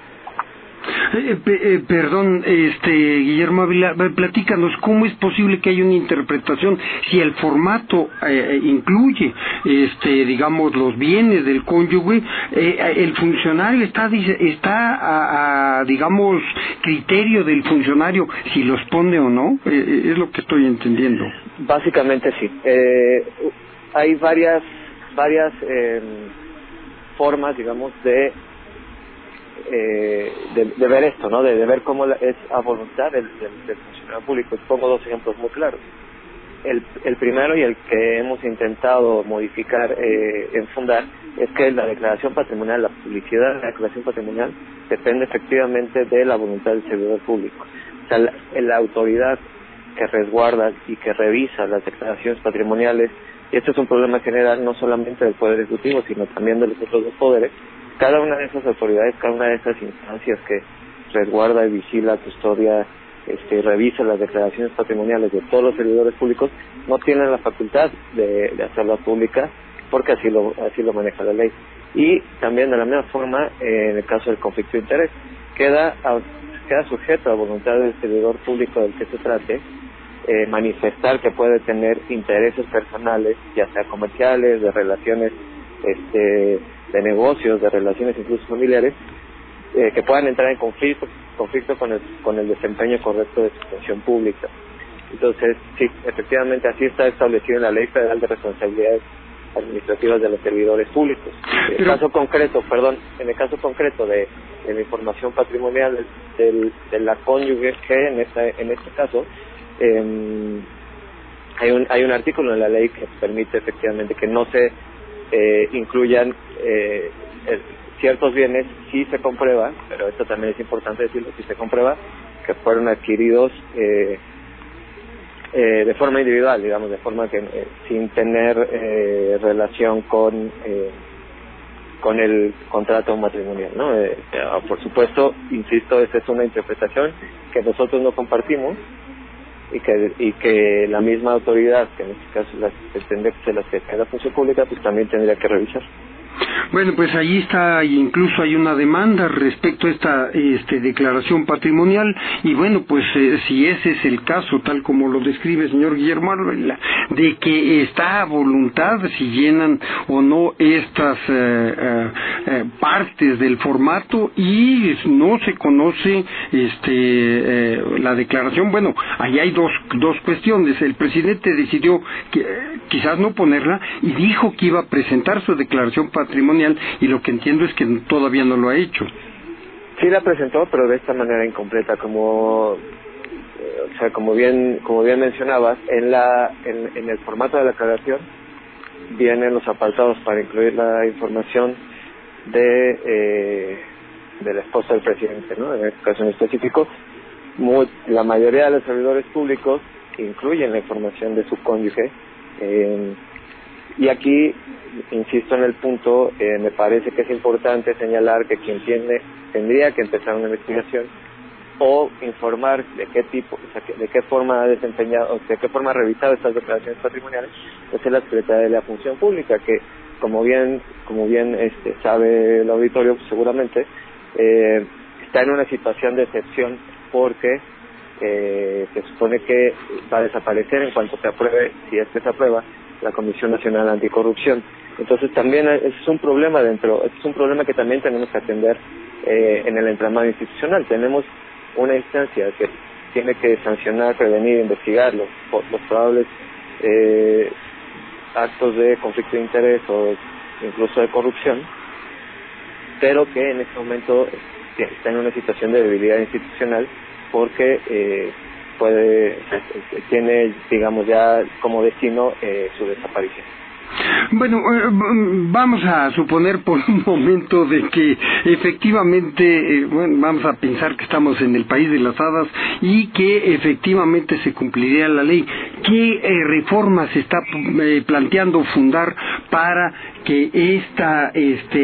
Perdón, Guillermo Ávila, platícanos, ¿cómo es posible que haya una interpretación si el formato incluye, los bienes del cónyuge? El funcionario está a criterio del funcionario si los pone o no, es lo que estoy entendiendo. Básicamente sí. Hay varias formas, digamos, de ver esto, ¿no? De ver cómo es a voluntad del funcionario público. Pongo dos ejemplos muy claros. El primero, y el que hemos intentado modificar en Fundar, es que la declaración patrimonial, la publicidad de la declaración patrimonial, depende efectivamente de la voluntad del servidor público. O sea, la autoridad que resguarda y que revisa las declaraciones patrimoniales, y este es un problema general no solamente del Poder Ejecutivo, sino también de los otros dos poderes. Cada una de esas autoridades, cada una de esas instancias que resguarda y vigila, custodia, revisa las declaraciones patrimoniales de todos los servidores públicos, no tienen la facultad de hacerla pública, porque así lo maneja la ley. Y también de la misma forma, en el caso del conflicto de interés, queda sujeto a voluntad del servidor público del que se trate manifestar que puede tener intereses personales, ya sea comerciales, de relaciones de negocios, de relaciones incluso familiares, que puedan entrar en conflicto con el desempeño correcto de su función pública. Entonces, sí, efectivamente así está establecido en la Ley Federal de Responsabilidades Administrativas de los Servidores Públicos. En el caso concreto de la información patrimonial de la cónyuge, que en este caso hay un artículo en la ley que permite efectivamente que no se incluyan ciertos bienes si se comprueba, pero esto también es importante decirlo, si se comprueba que fueron adquiridos de forma individual, digamos, de forma que sin tener relación con el contrato matrimonial, ¿no? Por supuesto, insisto, esa es una interpretación que nosotros no compartimos y que la misma autoridad, que en este caso las que tiene la función pública, pues también tendría que revisar. Bueno, pues ahí está, incluso hay una demanda respecto a esta declaración patrimonial, y bueno, pues si ese es el caso, tal como lo describe el señor Guillermo Arbela, de que está a voluntad si llenan o no estas partes del formato y no se conoce la declaración. Bueno, ahí hay dos cuestiones. El presidente decidió que quizás no ponerla y dijo que iba a presentar su declaración patrimonial, y lo que entiendo es que todavía no lo ha hecho. Sí la presentó, pero de esta manera incompleta, como bien mencionabas, en el formato de la declaración vienen los apartados para incluir la información de la esposa del presidente, ¿no? En este caso en específico, la mayoría de los servidores públicos incluyen la información de su cónyuge. Y aquí, insisto en el punto, me parece que es importante señalar que quien tendría que empezar una investigación o informar de qué tipo, de qué forma ha desempeñado, de qué forma ha revisado estas declaraciones patrimoniales, pues es la Secretaría de la Función Pública, que como bien sabe el auditorio, pues seguramente está en una situación de excepción, porque se supone que va a desaparecer en cuanto se apruebe, si es que se aprueba, la Comisión Nacional Anticorrupción. Entonces también es un problema que también tenemos que atender en el entramado institucional. Tenemos una instancia que tiene que sancionar, prevenir, investigar los probables actos de conflicto de interés o incluso de corrupción, pero que en este momento está en una situación de debilidad institucional, porque tiene, digamos, ya como destino su desaparición. Bueno, vamos a suponer por un momento de que efectivamente, vamos a pensar que estamos en el país de las hadas y que efectivamente se cumpliría la ley. ¿Qué reformas se está planteando fundar para que esta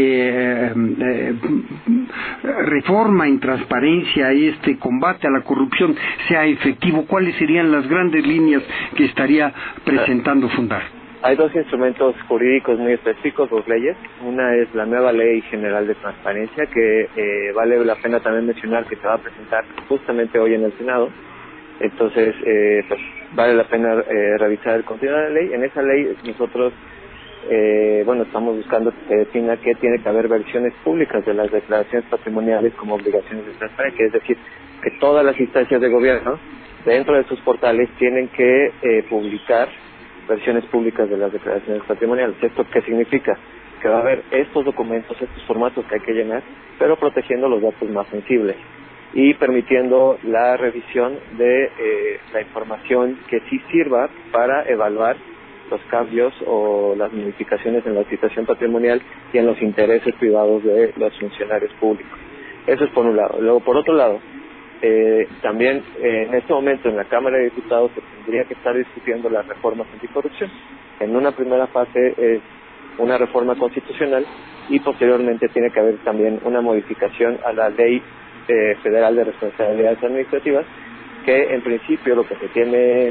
reforma en transparencia, combate a la corrupción sea efectivo? ¿Cuáles serían las grandes líneas que estaría presentando fundar? Hay dos instrumentos jurídicos muy específicos, dos leyes. Una es la nueva Ley General de Transparencia, que vale la pena también mencionar que se va a presentar justamente hoy en el Senado. Entonces, pues vale la pena revisar el contenido de la ley. En esa ley nosotros, estamos buscando que se defina que tiene que haber versiones públicas de las declaraciones patrimoniales como obligaciones de transparencia, es decir, que todas las instancias de gobierno dentro de sus portales tienen que publicar versiones públicas de las declaraciones patrimoniales. ¿Esto qué significa? Que va a haber estos documentos, estos formatos que hay que llenar, pero protegiendo los datos más sensibles y permitiendo la revisión de la información que sí sirva para evaluar los cambios o las modificaciones en la situación patrimonial y en los intereses privados de los funcionarios públicos. Eso es por un lado. Luego, por otro lado, También en este momento en la Cámara de Diputados se tendría que estar discutiendo las reformas anticorrupción. En una primera fase es una reforma constitucional y posteriormente tiene que haber también una modificación a la Ley Federal de Responsabilidades Administrativas, que en principio lo que se tiene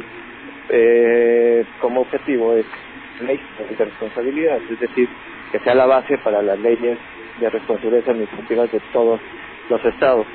como objetivo es ley de responsabilidad, es decir, que sea la base para las leyes de responsabilidades administrativas de todos los estados.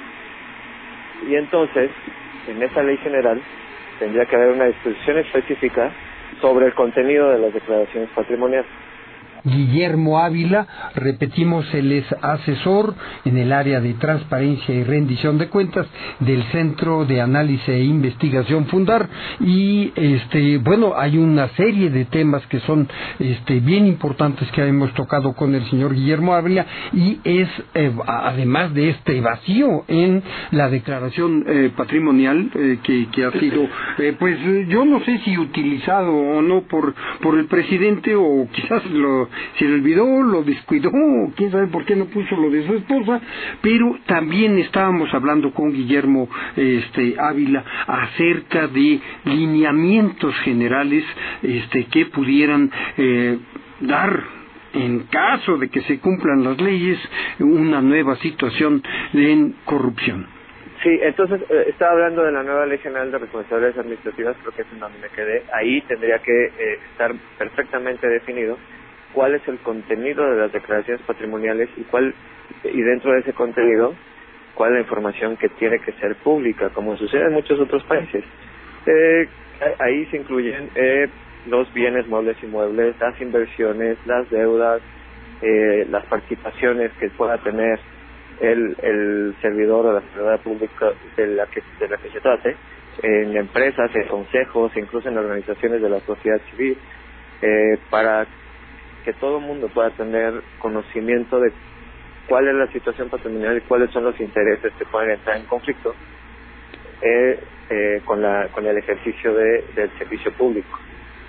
Y entonces, en esa ley general, tendría que haber una disposición específica sobre el contenido de las declaraciones patrimoniales. Guillermo Ávila, repetimos, él es asesor en el área de transparencia y rendición de cuentas del Centro de Análisis e Investigación Fundar, y bueno, hay una serie de temas que son bien importantes que hemos tocado con el señor Guillermo Ávila, y es además de este vacío en la declaración patrimonial que ha sido pues yo no sé si utilizado o no por el presidente, o quizás se le olvidó, lo descuidó, quién sabe por qué no puso lo de su esposa, pero también estábamos hablando con Guillermo Ávila acerca de lineamientos generales que pudieran dar, en caso de que se cumplan las leyes, una nueva situación en corrupción. Sí, entonces estaba hablando de la nueva Ley General de Responsabilidades Administrativas, creo que es en donde me quedé. Ahí tendría que estar perfectamente definido cuál es el contenido de las declaraciones patrimoniales y dentro de ese contenido cuál es la información que tiene que ser pública, como sucede en muchos otros países. Ahí se incluyen los bienes muebles y inmuebles, las inversiones, las deudas, las participaciones que pueda tener el servidor o la servidora pública de la que se trate, en empresas, en consejos, incluso en organizaciones de la sociedad civil, para que todo el mundo pueda tener conocimiento de cuál es la situación patrimonial y cuáles son los intereses que pueden entrar en conflicto con el ejercicio del servicio público.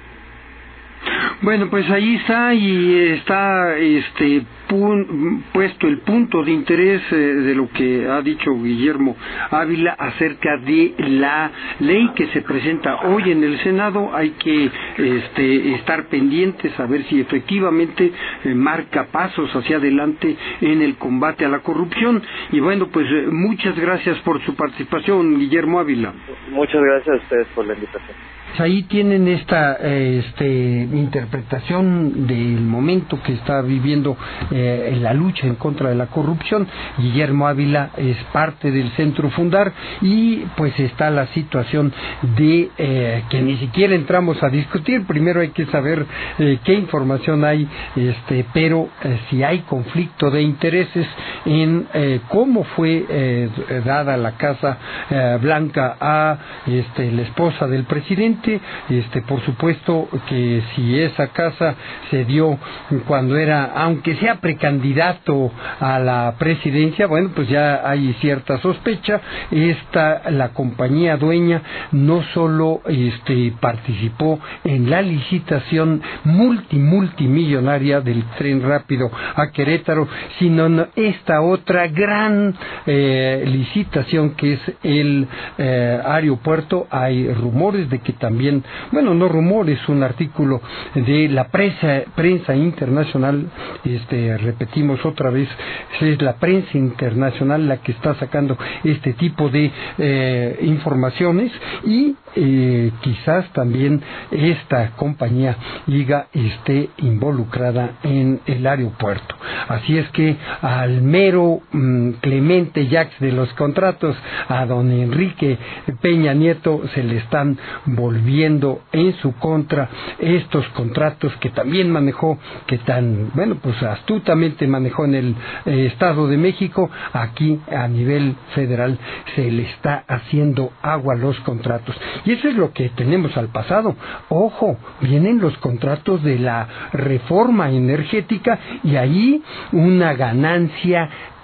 Bueno, pues ahí está, y está puesto el punto de interés de lo que ha dicho Guillermo Ávila acerca de la ley que se presenta hoy en el Senado. Hay que estar pendientes a ver si efectivamente marca pasos hacia adelante en el combate a la corrupción. Y bueno, pues muchas gracias por su participación, Guillermo Ávila. Muchas gracias a ustedes por la invitación. Ahí tienen esta interpretación del momento que está viviendo en la lucha en contra de la corrupción. Guillermo Ávila es parte del Centro Fundar, y pues está la situación de que ni siquiera entramos a discutir. Primero hay que saber qué información hay, pero si hay conflicto de intereses en cómo fue dada la Casa Blanca a la esposa del presidente. Por supuesto que si esa casa se dio cuando era, aunque sea precandidato a la presidencia, bueno, pues ya hay cierta sospecha. La compañía dueña no solo participó en la licitación multimillonaria del tren rápido a Querétaro, sino en esta otra gran licitación que es el aeropuerto. Hay rumores de que también, bueno, no rumores, un artículo de la prensa internacional, repetimos otra vez, es la prensa internacional la que está sacando este tipo de informaciones, y quizás también esta compañía IGA esté involucrada en el aeropuerto. Así es que al mero Clemente Jacks de los contratos, a don Enrique Peña Nieto, se le están volviendo en su contra estos contratos que también manejó, que tan, bueno, pues astutamente manejó en el Estado de México. Aquí a nivel federal se le está haciendo agua a los contratos, y eso es lo que tenemos al pasado. Ojo, vienen los contratos de la reforma energética, y ahí una ganancia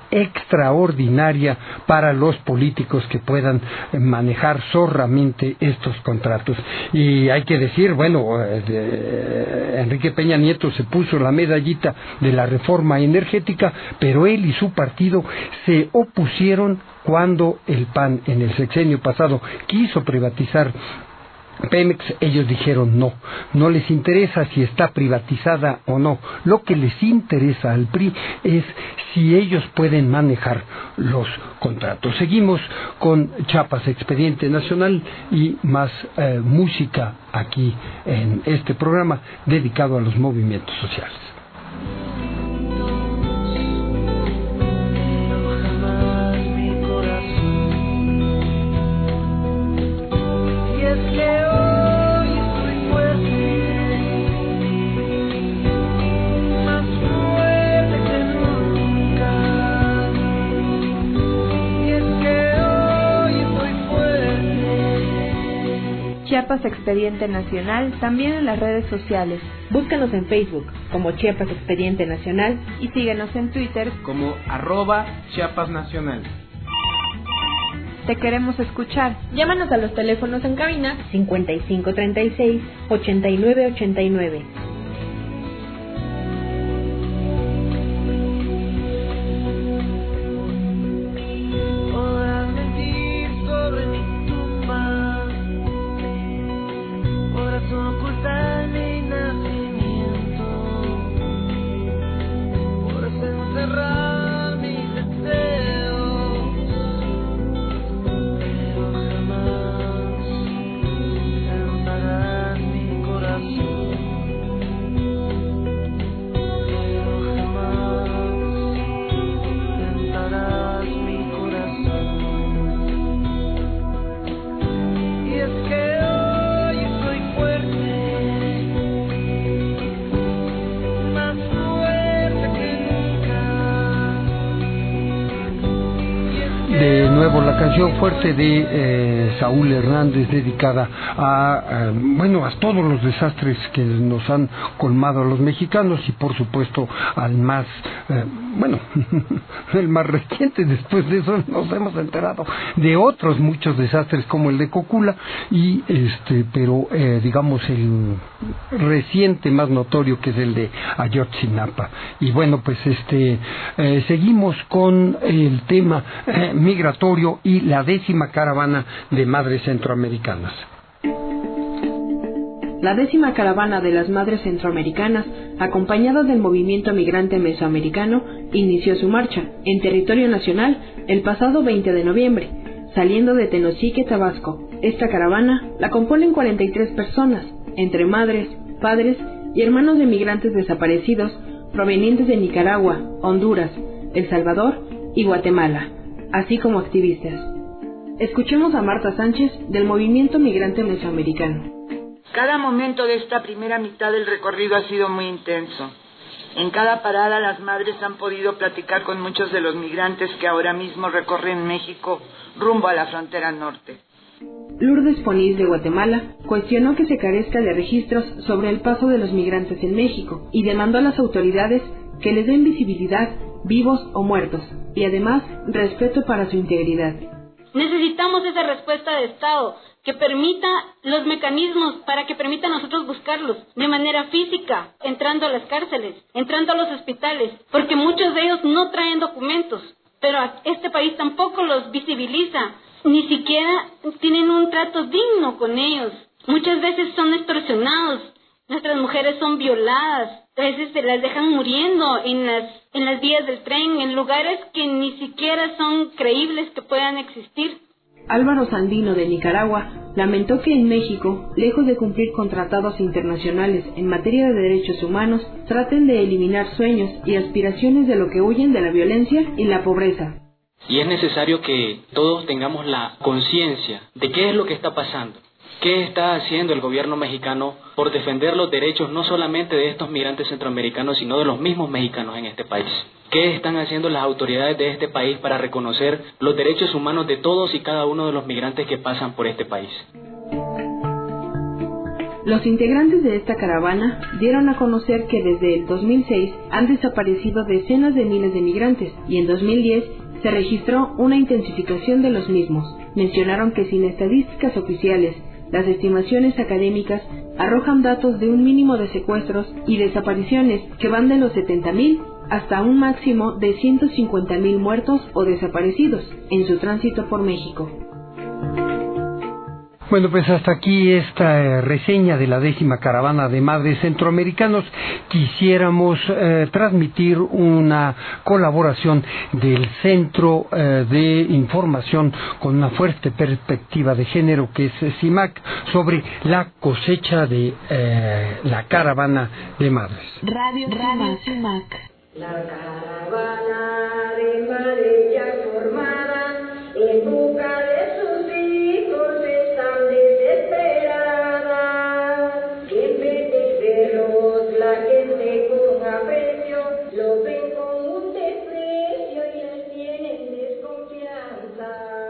extraordinaria para los políticos que puedan manejar zorramente estos contratos. Y hay que decir, bueno, Enrique Peña Nieto se puso la medallita de la reforma energética, pero él y su partido se opusieron cuando el PAN en el sexenio pasado quiso privatizar Pemex. Ellos dijeron no, no les interesa si está privatizada o no. Lo que les interesa al PRI es si ellos pueden manejar los contratos. Seguimos con Chiapas Expediente Nacional y más música aquí en este programa dedicado a los movimientos sociales. Chiapas Expediente Nacional, también en las redes sociales. Búscanos en Facebook como Chiapas Expediente Nacional y síguenos en Twitter como @ChiapasNacional. Te queremos escuchar. Llámanos a los teléfonos en cabina 5536-8989. La canción fuerte de Saúl Hernández, dedicada a todos los desastres que nos han colmado a los mexicanos y por supuesto al más el más reciente. Después de eso nos hemos enterado de otros muchos desastres como el de Cocula y pero digamos el reciente más notorio, que es el de Ayotzinapa. Y bueno, pues seguimos con el tema migratorio y la 10ª caravana de madres centroamericanas. La 10ª caravana de las madres centroamericanas, acompañada del movimiento migrante mesoamericano, inició su marcha en territorio nacional el pasado 20 de noviembre, saliendo de Tenosique, Tabasco. Esta caravana la componen 43 personas, entre madres, padres y hermanos de migrantes desaparecidos provenientes de Nicaragua, Honduras, El Salvador y Guatemala, así como activistas. Escuchemos a Marta Sánchez del movimiento migrante mesoamericano. Cada momento de esta primera mitad del recorrido ha sido muy intenso. En cada parada las madres han podido platicar con muchos de los migrantes que ahora mismo recorren México rumbo a la frontera norte. Lourdes Poniz de Guatemala cuestionó que se carezca de registros sobre el paso de los migrantes en México y demandó a las autoridades que les den visibilidad, vivos o muertos, y además respeto para su integridad. Necesitamos esa respuesta de Estado que permita los mecanismos para que permita a nosotros buscarlos de manera física, entrando a las cárceles, entrando a los hospitales, porque muchos de ellos no traen documentos, pero este país tampoco los visibiliza, ni siquiera tienen un trato digno con ellos. Muchas veces son extorsionados, nuestras mujeres son violadas, a veces se las dejan muriendo en las vías del tren, en lugares que ni siquiera son creíbles que puedan existir. Álvaro Sandino de Nicaragua lamentó que en México, lejos de cumplir con tratados internacionales en materia de derechos humanos, traten de eliminar sueños y aspiraciones de lo que huyen de la violencia y la pobreza. Y es necesario que todos tengamos la conciencia de qué es lo que está pasando. ¿Qué está haciendo el gobierno mexicano por defender los derechos no solamente de estos migrantes centroamericanos, sino de los mismos mexicanos en este país? ¿Qué están haciendo las autoridades de este país para reconocer los derechos humanos de todos y cada uno de los migrantes que pasan por este país? Los integrantes de esta caravana dieron a conocer que desde el 2006 han desaparecido decenas de miles de migrantes y en 2010 se registró una intensificación de los mismos. Mencionaron que sin estadísticas oficiales, las estimaciones académicas arrojan datos de un mínimo de secuestros y desapariciones que van de los 70,000 hasta un máximo de 150,000 muertos o desaparecidos en su tránsito por México. Bueno, pues hasta aquí esta reseña de la 10ª Caravana de Madres Centroamericanos. Quisiéramos transmitir una colaboración del Centro de Información con una fuerte perspectiva de género, que es CIMAC, sobre la cosecha de la Caravana de Madres. Radio CIMAC. La caravana de madres ya formada en busca de sus hijos están desesperadas. Que en vez de verlos la gente con aprecio lo ven con un desprecio y les tienen desconfianza.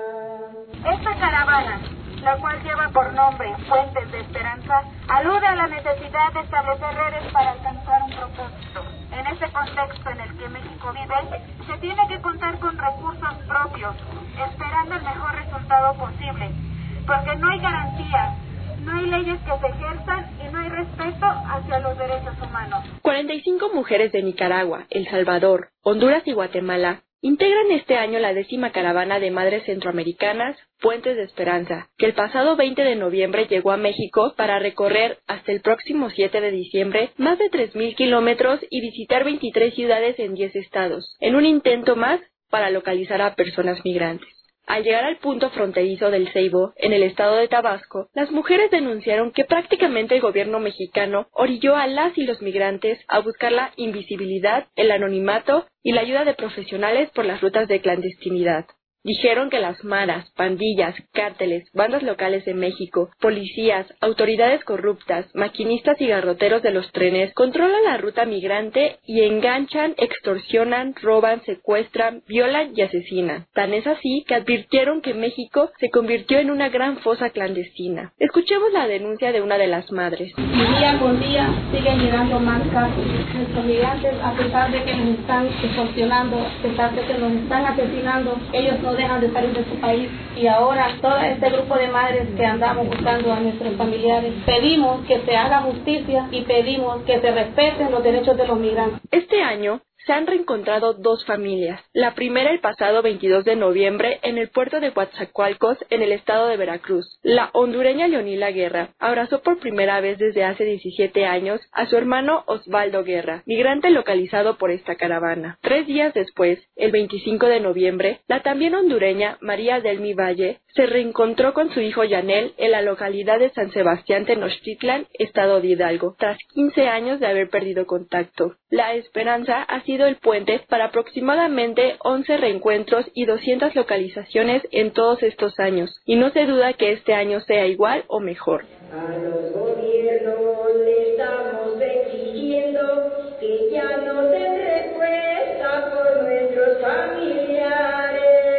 Esta caravana, la cual lleva por nombre Puentes de Esperanza, alude a la necesidad de establecer redes para alcanzar un propósito. En este contexto en el que México vive, se tiene que contar con recursos propios, esperando el mejor resultado posible, porque no hay garantías, no hay leyes que se ejerzan y no hay respeto hacia los derechos humanos. 45 mujeres de Nicaragua, El Salvador, Honduras y Guatemala integran este año la 10ª Caravana de Madres Centroamericanas, Puentes de Esperanza, que el pasado 20 de noviembre llegó a México para recorrer hasta el próximo 7 de diciembre más de 3,000 kilómetros y visitar 23 ciudades en 10 estados, en un intento más para localizar a personas migrantes. Al llegar al punto fronterizo del Ceibo, en el estado de Tabasco, las mujeres denunciaron que prácticamente el gobierno mexicano orilló a las y los migrantes a buscar la invisibilidad, el anonimato y la ayuda de profesionales por las rutas de clandestinidad. Dijeron que las maras, pandillas, cárteles, bandas locales de México, policías, autoridades corruptas, maquinistas y garroteros de los trenes controlan la ruta migrante y enganchan, extorsionan, roban, secuestran, violan y asesinan. Tan es así que advirtieron que México se convirtió en una gran fosa clandestina. Escuchemos la denuncia de una de las madres. Día con día siguen llegando más casos. Nuestros migrantes, a pesar de que nos están extorsionando, a pesar de que nos están asesinando, ellos no dejan de salir de su país, y ahora todo este grupo de madres que andamos buscando a nuestros familiares, pedimos que se haga justicia y pedimos que se respeten los derechos de los migrantes. Este año se han reencontrado 2 familias. La primera el pasado 22 de noviembre en el puerto de Coatzacoalcos, en el estado de Veracruz. La hondureña Leonila Guerra abrazó por primera vez desde hace 17 años a su hermano Osvaldo Guerra, migrante localizado por esta caravana. 3 días después, el 25 de noviembre, la también hondureña María Delmi Valle se reencontró con su hijo Yanel en la localidad de San Sebastián Tenochtitlan, estado de Hidalgo, tras 15 años de haber perdido contacto. La esperanza ha sido el puente para aproximadamente 11 reencuentros y 200 localizaciones en todos estos años, y no se duda que este año sea igual o mejor. A los gobiernos le estamos exigiendo que ya no den respuesta por nuestros familiares.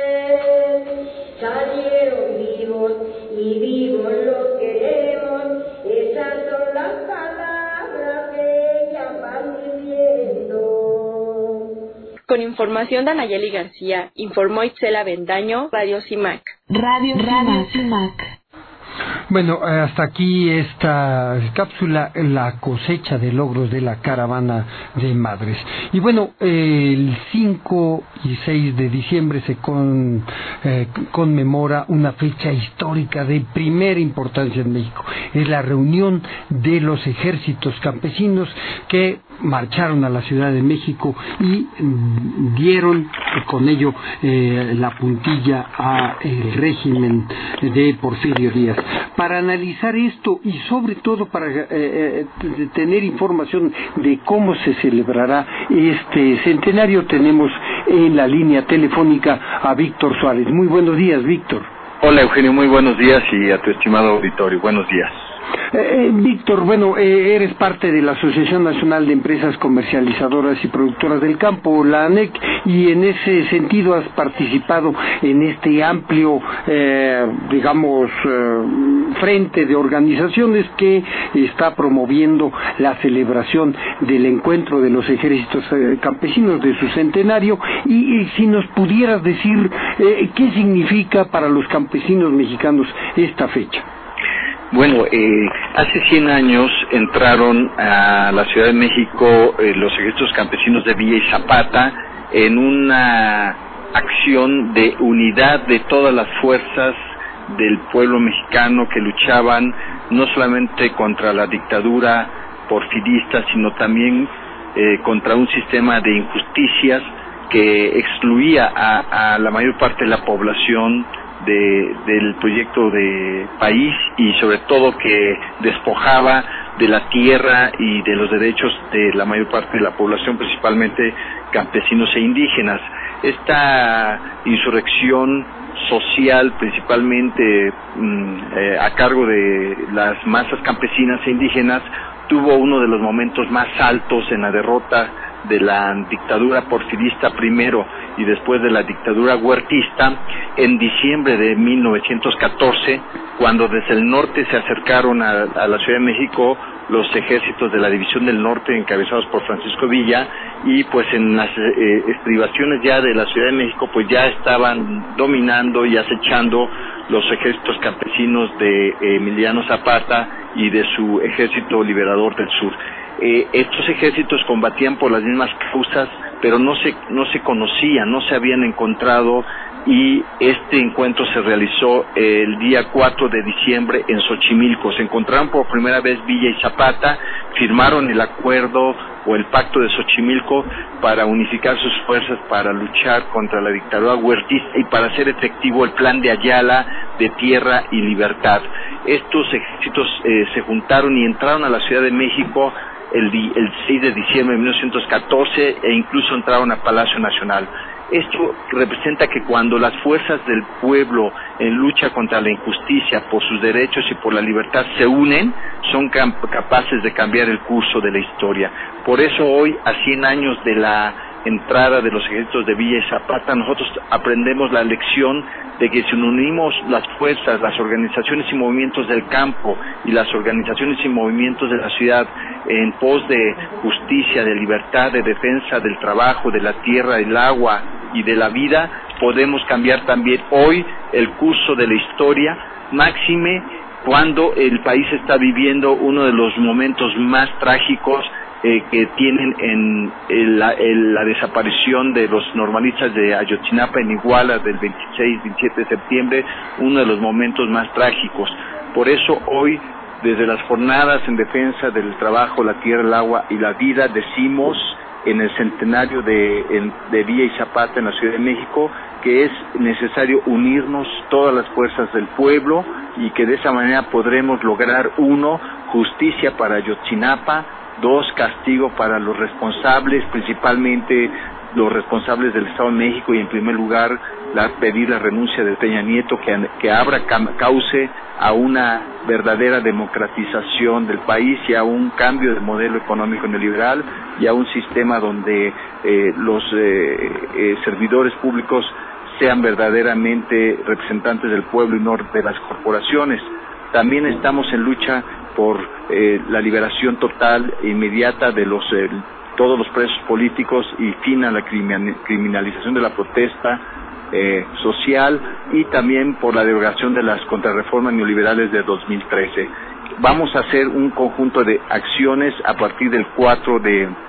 Salieron vivos y vivos los queremos, esas son las palabras que ya van diciendo. Con información de Anayeli García, informó Itzela Bendaño, Radio CIMAC. Radio CIMAC. Bueno, hasta aquí esta cápsula, la cosecha de logros de la Caravana de Madres. Y bueno, el 5 y 6 de diciembre se conmemora una fecha histórica de primera importancia en México. Es la reunión de los ejércitos campesinos que marcharon a la Ciudad de México y dieron con ello la puntilla al régimen de Porfirio Díaz. Para analizar esto y sobre todo para tener información de cómo se celebrará este centenario, tenemos en la línea telefónica a Víctor Suárez. Muy buenos días, Víctor. Hola, Eugenio, muy buenos días, y a tu estimado auditorio, buenos días. Víctor, bueno, eres parte de la Asociación Nacional de Empresas Comercializadoras y Productoras del Campo, la ANEC, y en ese sentido has participado en este amplio, frente de organizaciones que está promoviendo la celebración del encuentro de los ejércitos campesinos de su centenario, y si nos pudieras decir qué significa para los campesinos mexicanos esta fecha. Bueno, hace 100 años entraron a la Ciudad de México los ejércitos campesinos de Villa y Zapata en una acción de unidad de todas las fuerzas del pueblo mexicano que luchaban no solamente contra la dictadura porfirista, sino también contra un sistema de injusticias que excluía a la mayor parte de la población del proyecto de país, y sobre todo que despojaba de la tierra y de los derechos de la mayor parte de la población, principalmente campesinos e indígenas. Esta insurrección social, principalmente a cargo de las masas campesinas e indígenas, tuvo uno de los momentos más altos en la derrota de la dictadura porfirista primero y después de la dictadura huertista en diciembre de 1914, cuando desde el norte se acercaron a la Ciudad de México los ejércitos de la División del Norte encabezados por Francisco Villa, y pues en las estribaciones ya de la Ciudad de México pues ya estaban dominando y acechando los ejércitos campesinos de Emiliano Zapata y de su ejército liberador del sur. Estos ejércitos combatían por las mismas causas, pero no se conocían, no se habían encontrado, y este encuentro se realizó el día 4 de diciembre en Xochimilco. Se encontraron por primera vez Villa y Zapata, firmaron el acuerdo o el pacto de Xochimilco para unificar sus fuerzas para luchar contra la dictadura huertista y para hacer efectivo el plan de Ayala de tierra y libertad. Estos ejércitos se juntaron y entraron a la Ciudad de México el 6 de diciembre de 1914 e incluso entraron a Palacio Nacional. Esto representa que cuando las fuerzas del pueblo en lucha contra la injusticia por sus derechos y por la libertad se unen, son capaces de cambiar el curso de la historia. Por eso hoy, a 100 años de la entrada de los ejércitos de Villa y Zapata, nosotros aprendemos la lección de que si unimos las fuerzas, las organizaciones y movimientos del campo y las organizaciones y movimientos de la ciudad en pos de justicia, de libertad, de defensa del trabajo, de la tierra, del agua y de la vida, podemos cambiar también hoy el curso de la historia, máxime cuando el país está viviendo uno de los momentos más trágicos que tienen en la desaparición de los normalistas de Ayotzinapa en Iguala del 26-27 de septiembre, uno de los momentos más trágicos. Por eso hoy, desde las jornadas en defensa del trabajo, la tierra, el agua y la vida, decimos en el centenario de Villa y Zapata en la Ciudad de México que es necesario unirnos todas las fuerzas del pueblo y que de esa manera podremos lograr, 1, justicia para Ayotzinapa, 2, castigo para los responsables, principalmente los responsables del Estado de México, y en primer lugar pedir la renuncia de Peña Nieto, que abra cauce a una verdadera democratización del país y a un cambio de modelo económico neoliberal y a un sistema donde los servidores públicos sean verdaderamente representantes del pueblo y no de las corporaciones. También estamos en lucha por la liberación total e inmediata de todos los presos políticos y fin a la criminalización de la protesta social, y también por la derogación de las contrarreformas neoliberales de 2013. Vamos a hacer un conjunto de acciones a partir del 4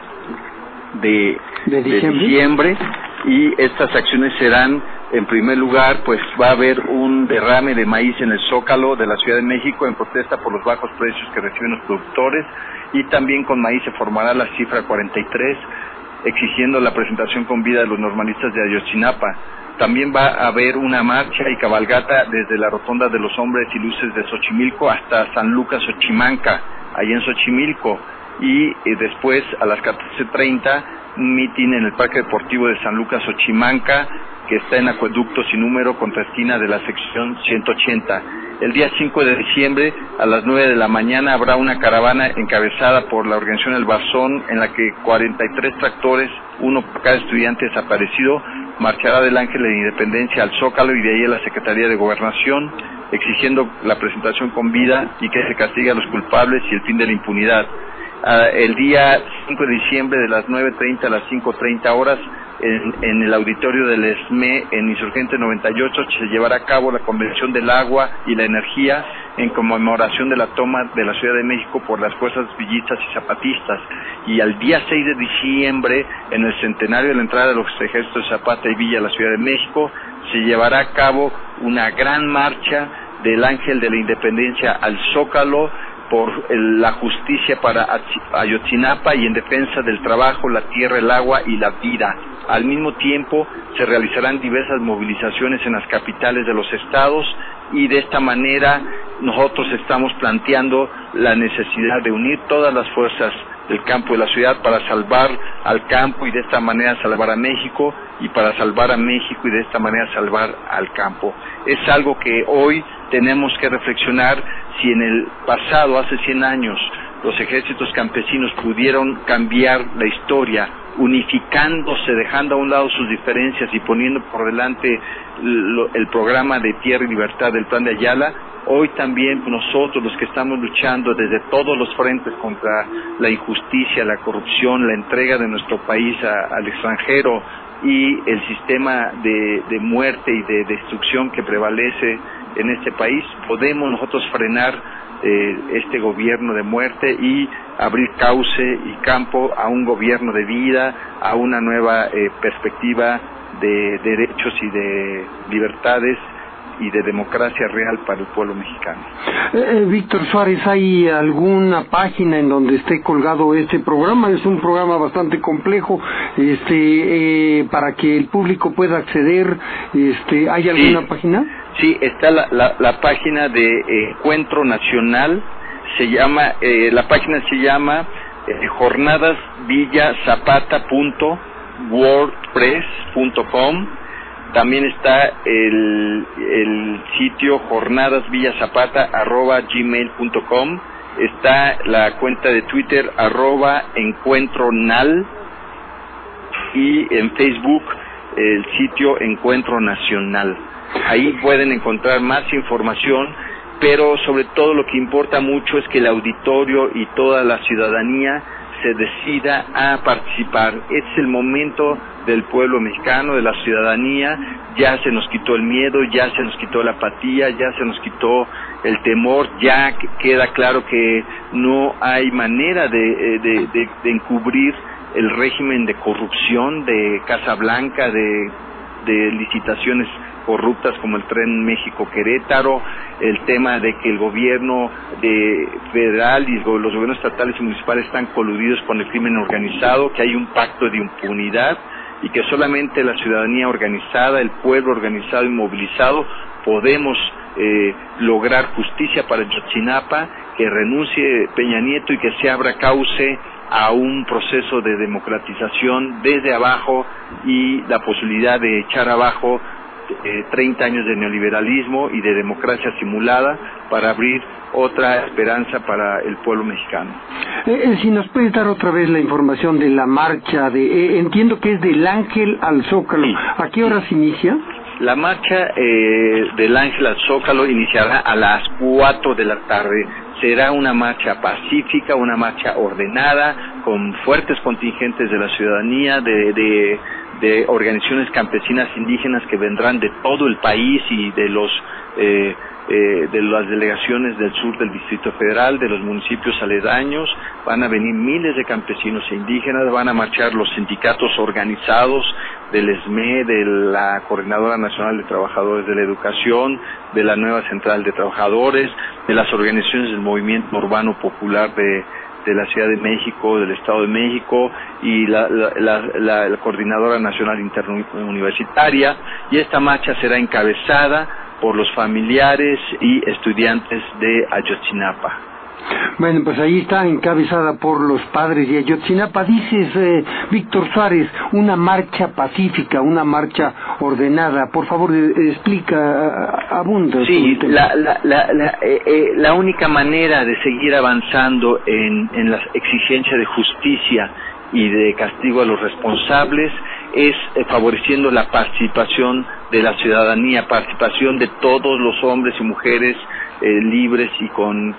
de diciembre, y estas acciones serán, en primer lugar, pues va a haber un derrame de maíz en el Zócalo de la Ciudad de México en protesta por los bajos precios que reciben los productores, y también con maíz se formará la cifra 43, exigiendo la presentación con vida de los normalistas de Ayotzinapa. También va a haber una marcha y cabalgata desde la Rotonda de los Hombres y Luces de Xochimilco hasta San Lucas Xochimanca, ahí en Xochimilco, y después a las 14:30 un mitin en el Parque Deportivo de San Lucas Xochimanca, que está en Acueducto Sin Número, contra esquina de la sección 180. El día 5 de diciembre, a las 9 de la mañana, habrá una caravana encabezada por la organización El Barzón, en la que 43 tractores, uno por cada estudiante desaparecido, marchará del Ángel de la Independencia al Zócalo y de ahí a la Secretaría de Gobernación, exigiendo la presentación con vida y que se castigue a los culpables y el fin de la impunidad. El día 5 de diciembre, de las 9:30 a las 5:30 horas, en el auditorio del ESME, en Insurgente 98, se llevará a cabo la Convención del Agua y la Energía en conmemoración de la toma de la Ciudad de México por las fuerzas villistas y zapatistas. Y al día 6 de diciembre, en el centenario de la entrada de los ejércitos de Zapata y Villa a la Ciudad de México, se llevará a cabo una gran marcha del Ángel de la Independencia al Zócalo por la justicia para Ayotzinapa y en defensa del trabajo, la tierra, el agua y la vida. Al mismo tiempo, se realizarán diversas movilizaciones en las capitales de los estados y de esta manera nosotros estamos planteando la necesidad de unir todas las fuerzas del campo y la ciudad para salvar al campo y de esta manera salvar a México, y para salvar a México y de esta manera salvar al campo. Es algo que hoy tenemos que reflexionar. Si en el pasado, hace 100 años, los ejércitos campesinos pudieron cambiar la historia, unificándose, dejando a un lado sus diferencias y poniendo por delante el programa de Tierra y Libertad del Plan de Ayala, hoy también nosotros, los que estamos luchando desde todos los frentes contra la injusticia, la corrupción, la entrega de nuestro país al extranjero y el sistema de muerte y de destrucción que prevalece en este país, podemos nosotros frenar este gobierno de muerte y abrir cauce y campo a un gobierno de vida, a una nueva perspectiva de derechos y de libertades y de democracia real para el pueblo mexicano. Víctor Suárez, ¿hay alguna página en donde esté colgado este programa? Es un programa bastante complejo, para que el público pueda acceder. ¿Hay alguna página? Sí, está la página de Encuentro Nacional. La página se llama jornadasvillasapata.wordpress.com. También está el sitio jornadasvillasapata@gmail.com. Está la cuenta de Twitter @encuentronal, y en Facebook el sitio Encuentro Nacional. Ahí pueden encontrar más información, pero sobre todo lo que importa mucho es que el auditorio y toda la ciudadanía se decida a participar. Es el momento del pueblo mexicano, de la ciudadanía. Ya se nos quitó el miedo, ya se nos quitó la apatía, ya se nos quitó el temor, ya queda claro que no hay manera de encubrir el régimen de corrupción de Casa Blanca, de licitaciones corruptas como el Tren México-Querétaro, el tema de que el gobierno federal y los gobiernos estatales y municipales están coludidos con el crimen organizado, que hay un pacto de impunidad y que solamente la ciudadanía organizada, el pueblo organizado y movilizado podemos lograr justicia para Ayotzinapa, que renuncie Peña Nieto y que se abra cauce a un proceso de democratización desde abajo y la posibilidad de echar abajo 30 años de neoliberalismo y de democracia simulada para abrir otra esperanza para el pueblo mexicano. Si nos puedes dar otra vez la información de la marcha, entiendo que es del Ángel al Zócalo. Sí. ¿A qué horas inicia? La marcha del Ángel al Zócalo iniciará a las 4 de la tarde. Será una marcha pacífica, una marcha ordenada, con fuertes contingentes de la ciudadanía, de organizaciones campesinas indígenas que vendrán de todo el país y de las delegaciones del sur del Distrito Federal, de los municipios aledaños. Van a venir miles de campesinos e indígenas, van a marchar los sindicatos organizados del ESME, de la Coordinadora Nacional de Trabajadores de la Educación, de la Nueva Central de Trabajadores, de las organizaciones del Movimiento Urbano Popular de la Ciudad de México, del Estado de México, y la Coordinadora Nacional Interuniversitaria, y esta marcha será encabezada por los familiares y estudiantes de Ayotzinapa. Bueno, pues ahí está, encabezada por los padres de Ayotzinapa. Dices, Víctor Suárez, una marcha pacífica, una marcha ordenada. Por favor, explica, abunda. Sí, la única manera de seguir avanzando en la exigencia de justicia y de castigo a los responsables es favoreciendo la participación de la ciudadanía, participación de todos los hombres y mujeres libres y con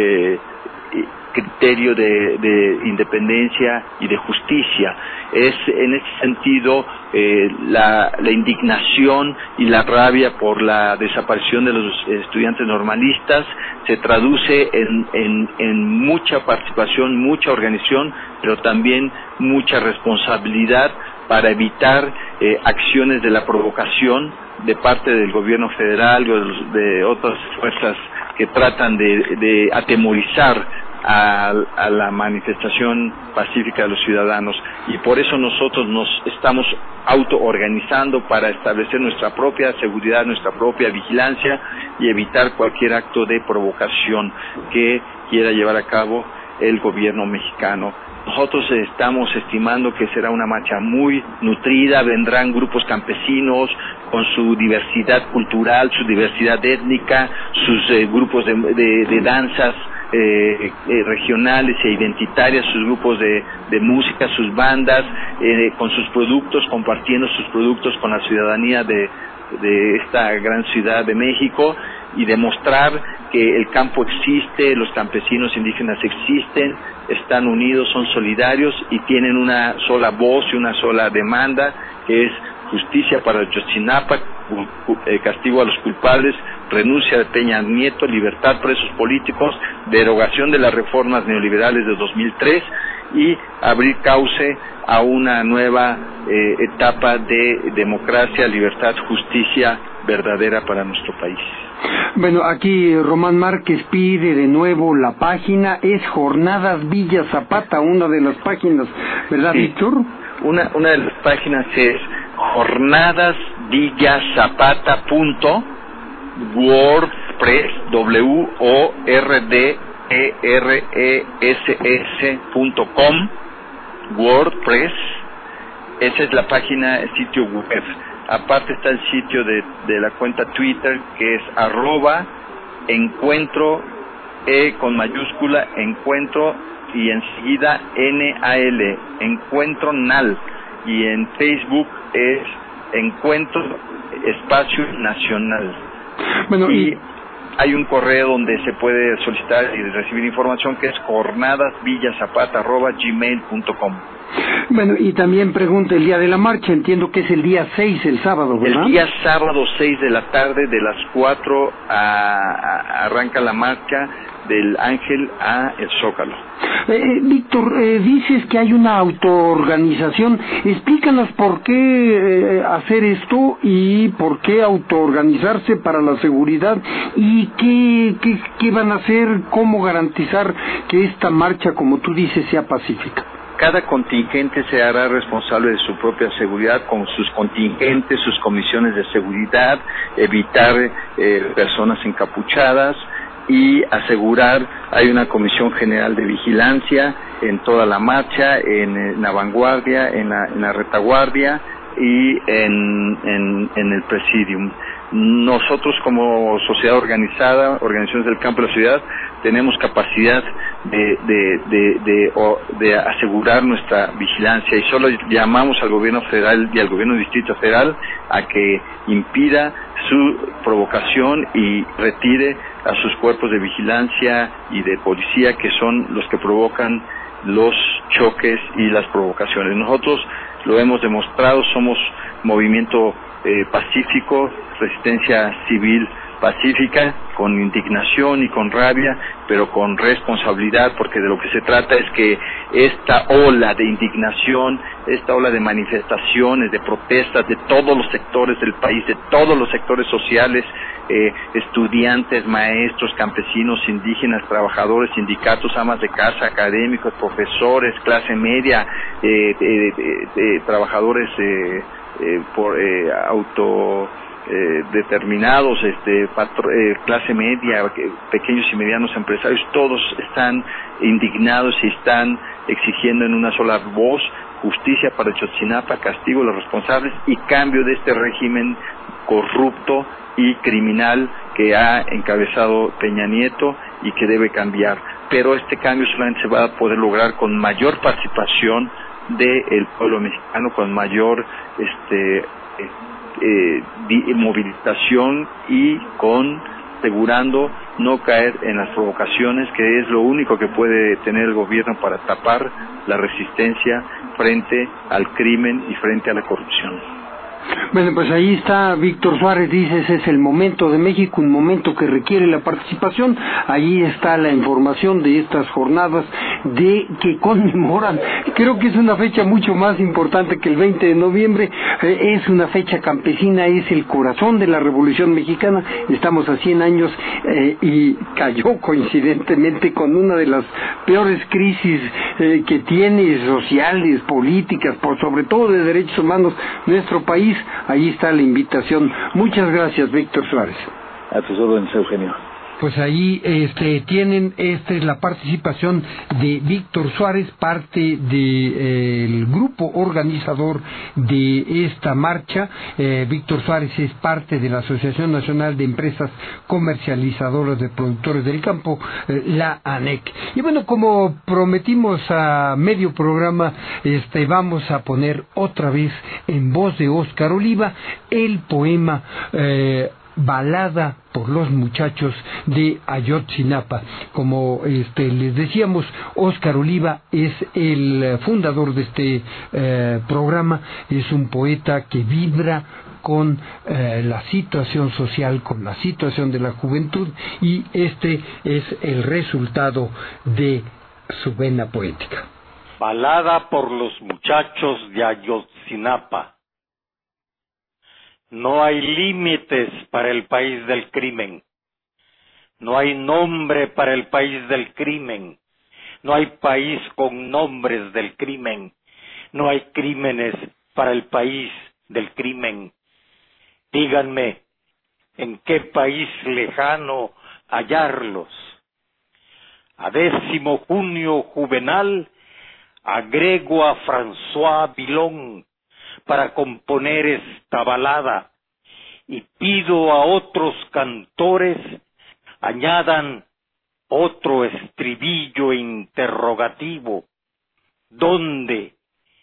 criterio de independencia y de justicia. Es en ese sentido la indignación y la rabia por la desaparición de los estudiantes normalistas se traduce en mucha participación, mucha organización, pero también mucha responsabilidad para evitar acciones de la provocación de parte del gobierno federal o de otras fuerzas que tratan de atemorizar a la manifestación pacífica de los ciudadanos, y por eso nosotros nos estamos autoorganizando para establecer nuestra propia seguridad, nuestra propia vigilancia y evitar cualquier acto de provocación que quiera llevar a cabo el gobierno mexicano. Nosotros estamos estimando que será una marcha muy nutrida, vendrán grupos campesinos con su diversidad cultural, su diversidad étnica, sus grupos de danzas regionales e identitarias, sus grupos de música, sus bandas, con sus productos, compartiendo sus productos con la ciudadanía de esta gran ciudad de México, y demostrar que el campo existe, los campesinos indígenas existen, están unidos, son solidarios y tienen una sola voz y una sola demanda, que es justicia para Ayotzinapa, castigo a los culpables, renuncia de Peña Nieto, libertad presos políticos, derogación de las reformas neoliberales de 2003 y abrir cauce a una nueva etapa de democracia, libertad, justicia verdadera para nuestro país. Bueno, aquí Román Márquez pide de nuevo la página, es Jornadas Villa Zapata, una de las páginas, ¿verdad, sí, Víctor? Una de las páginas es jornadasvillasapata.wordpress, WORDPRESS.com, WordPress. Esa es la página, el sitio web. Aparte está el sitio de la cuenta Twitter, que es @encuentro, con mayúscula, encuentro, y enseguida NAL, encuentro NAL, y en Facebook es Encuentro Espacio Nacional. Bueno, y hay un correo donde se puede solicitar y recibir información, que es jornadasvillasapata@gmail.com. Bueno, y también pregunta el día de la marcha, entiendo que es el día 6, el sábado, ¿verdad? El día sábado 6 de la tarde, de las 4 arranca la marcha del Ángel a el Zócalo. Víctor, dices que hay una autoorganización. Explícanos por qué hacer esto y por qué autoorganizarse para la seguridad y qué van a hacer, cómo garantizar que esta marcha, como tú dices, sea pacífica. Cada contingente se hará responsable de su propia seguridad con sus contingentes, sus comisiones de seguridad, evitar personas encapuchadas y asegurar. Hay una comisión general de vigilancia en toda la marcha, en la vanguardia, en la retaguardia y en el presidium. Nosotros, como sociedad organizada, organizaciones del campo de la ciudad, tenemos capacidad de asegurar nuestra vigilancia, y solo llamamos al gobierno federal y al gobierno del Distrito Federal a que impida su provocación y retire a sus cuerpos de vigilancia y de policía, que son los que provocan los choques y las provocaciones. Nosotros lo hemos demostrado, somos movimiento pacífico, resistencia civil pacífica, con indignación y con rabia, pero con responsabilidad, porque de lo que se trata es que esta ola de indignación, esta ola de manifestaciones, de protestas de todos los sectores del país, de todos los sectores sociales, estudiantes, maestros, campesinos, indígenas, trabajadores, sindicatos, amas de casa, académicos, profesores, clase media, trabajadores determinados, clase media, pequeños y medianos empresarios, todos están indignados y están exigiendo en una sola voz justicia para Ayotzinapa, castigo a los responsables y cambio de este régimen corrupto y criminal que ha encabezado Peña Nieto y que debe cambiar. Pero este cambio solamente se va a poder lograr con mayor participación del pueblo mexicano, con mayor movilización y con asegurando no caer en las provocaciones, que es lo único que puede tener el gobierno para tapar la resistencia frente al crimen y frente a la corrupción. Bueno, pues ahí está Víctor Suárez, dice, ese es el momento de México, un momento que requiere la participación. Ahí está la información de estas jornadas que conmemoran, creo que es una fecha mucho más importante que el 20 de noviembre, es una fecha campesina, es el corazón de la Revolución Mexicana, estamos a 100 años y cayó coincidentemente con una de las peores crisis que tiene, sociales, políticas, por sobre todo de derechos humanos, nuestro país. Ahí está la invitación. Muchas gracias, Víctor Suárez. A tus órdenes, Eugenio. Pues ahí tienen, esta es la participación de Víctor Suárez, parte del grupo organizador de esta marcha. Víctor Suárez es parte de la Asociación Nacional de Empresas Comercializadoras de Productores del Campo, la ANEC. Y bueno, como prometimos a medio programa, vamos a poner otra vez en voz de Óscar Oliva el poema Balada por los muchachos de Ayotzinapa. Como les decíamos, Óscar Oliva es el fundador de este programa, es un poeta que vibra con la situación social, con la situación de la juventud, y este es el resultado de su vena poética. Balada por los muchachos de Ayotzinapa. No hay límites para el país del crimen. No hay nombre para el país del crimen. No hay país con nombres del crimen. No hay crímenes para el país del crimen. Díganme, ¿en qué país lejano hallarlos? A 10 junio juvenal agrego a François Villon para componer esta balada, y pido a otros cantores añadan otro estribillo interrogativo. ¿Dónde?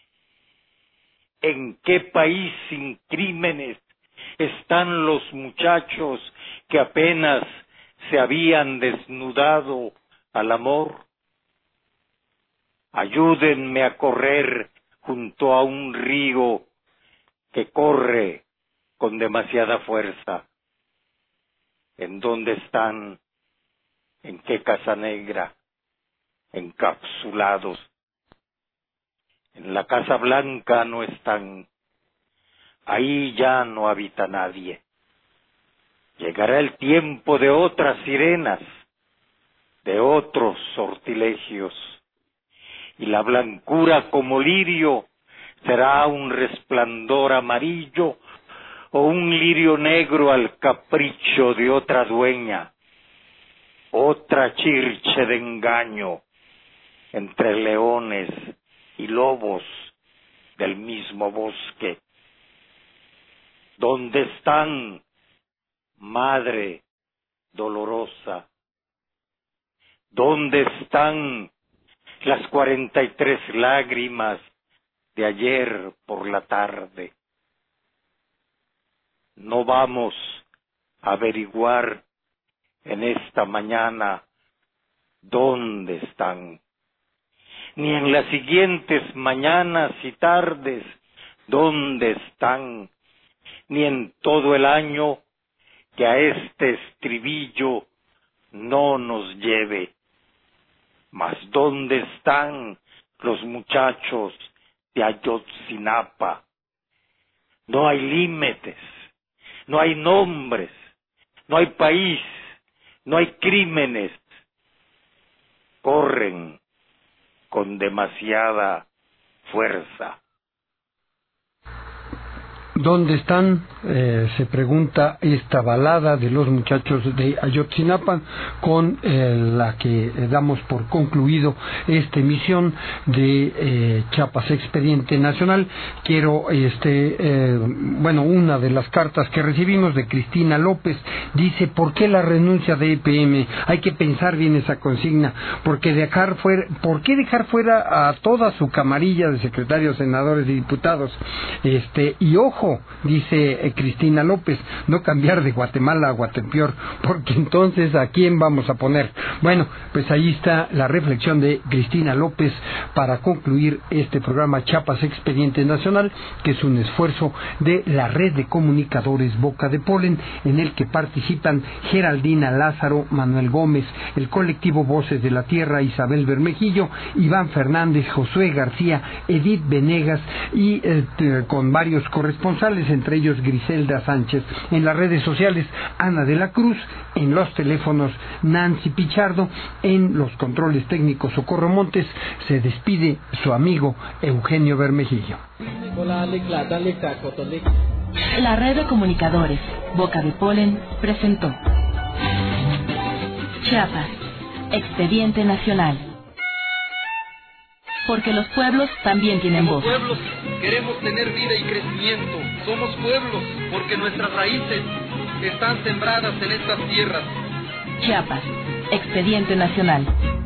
¿En qué país sin crímenes están los muchachos que apenas se habían desnudado al amor? Ayúdenme a correr junto a un río que corre con demasiada fuerza. ¿En dónde están? ¿En qué casa negra? Encapsulados. En la Casa Blanca no están. Ahí ya no habita nadie. Llegará el tiempo de otras sirenas, de otros sortilegios, y la blancura como lirio será un resplandor amarillo o un lirio negro al capricho de otra dueña, otra chirche de engaño entre leones y lobos del mismo bosque. ¿Dónde están, madre dolorosa? ¿Dónde están las 43 lágrimas de ayer por la tarde? No vamos a averiguar en esta mañana dónde están, ni en las siguientes mañanas y tardes dónde están, ni en todo el año que a este estribillo no nos lleve. Mas ¿dónde están los muchachos de Ayotzinapa? No hay límites, no hay nombres, no hay país, no hay crímenes. Corren con demasiada fuerza. ¿Dónde están? Se pregunta esta balada de los muchachos de Ayotzinapa, con la que damos por concluido esta emisión de Chiapas Expediente Nacional. Quiero, una de las cartas que recibimos de Cristina López dice: ¿por qué la renuncia de EPM? Hay que pensar bien esa consigna, ¿por qué dejar fuera a toda su camarilla de secretarios, senadores y diputados? Y ojo, dice Cristina López, no cambiar de Guatemala a Guatepeor, porque entonces ¿a quién vamos a poner? Bueno, pues ahí está la reflexión de Cristina López para concluir este programa Chiapas Expediente Nacional, que es un esfuerzo de la red de comunicadores Boca de Polen, en el que participan Geraldina Lázaro, Manuel Gómez, el colectivo Voces de la Tierra, Isabel Bermejillo, Iván Fernández, Josué García, Edith Venegas y con varios corresponsales, entre ellos Griselda Sánchez. En las redes sociales, Ana de la Cruz; en los teléfonos, Nancy Pichardo; en los controles técnicos, Socorro Montes. Se despide su amigo Eugenio Bermejillo. La red de comunicadores Boca de Polen presentó Chiapas, Expediente Nacional. Porque los pueblos también tienen voz. Como pueblos queremos tener vida y crecimiento. Somos pueblos porque nuestras raíces están sembradas en estas tierras. Chiapas, Expediente Nacional.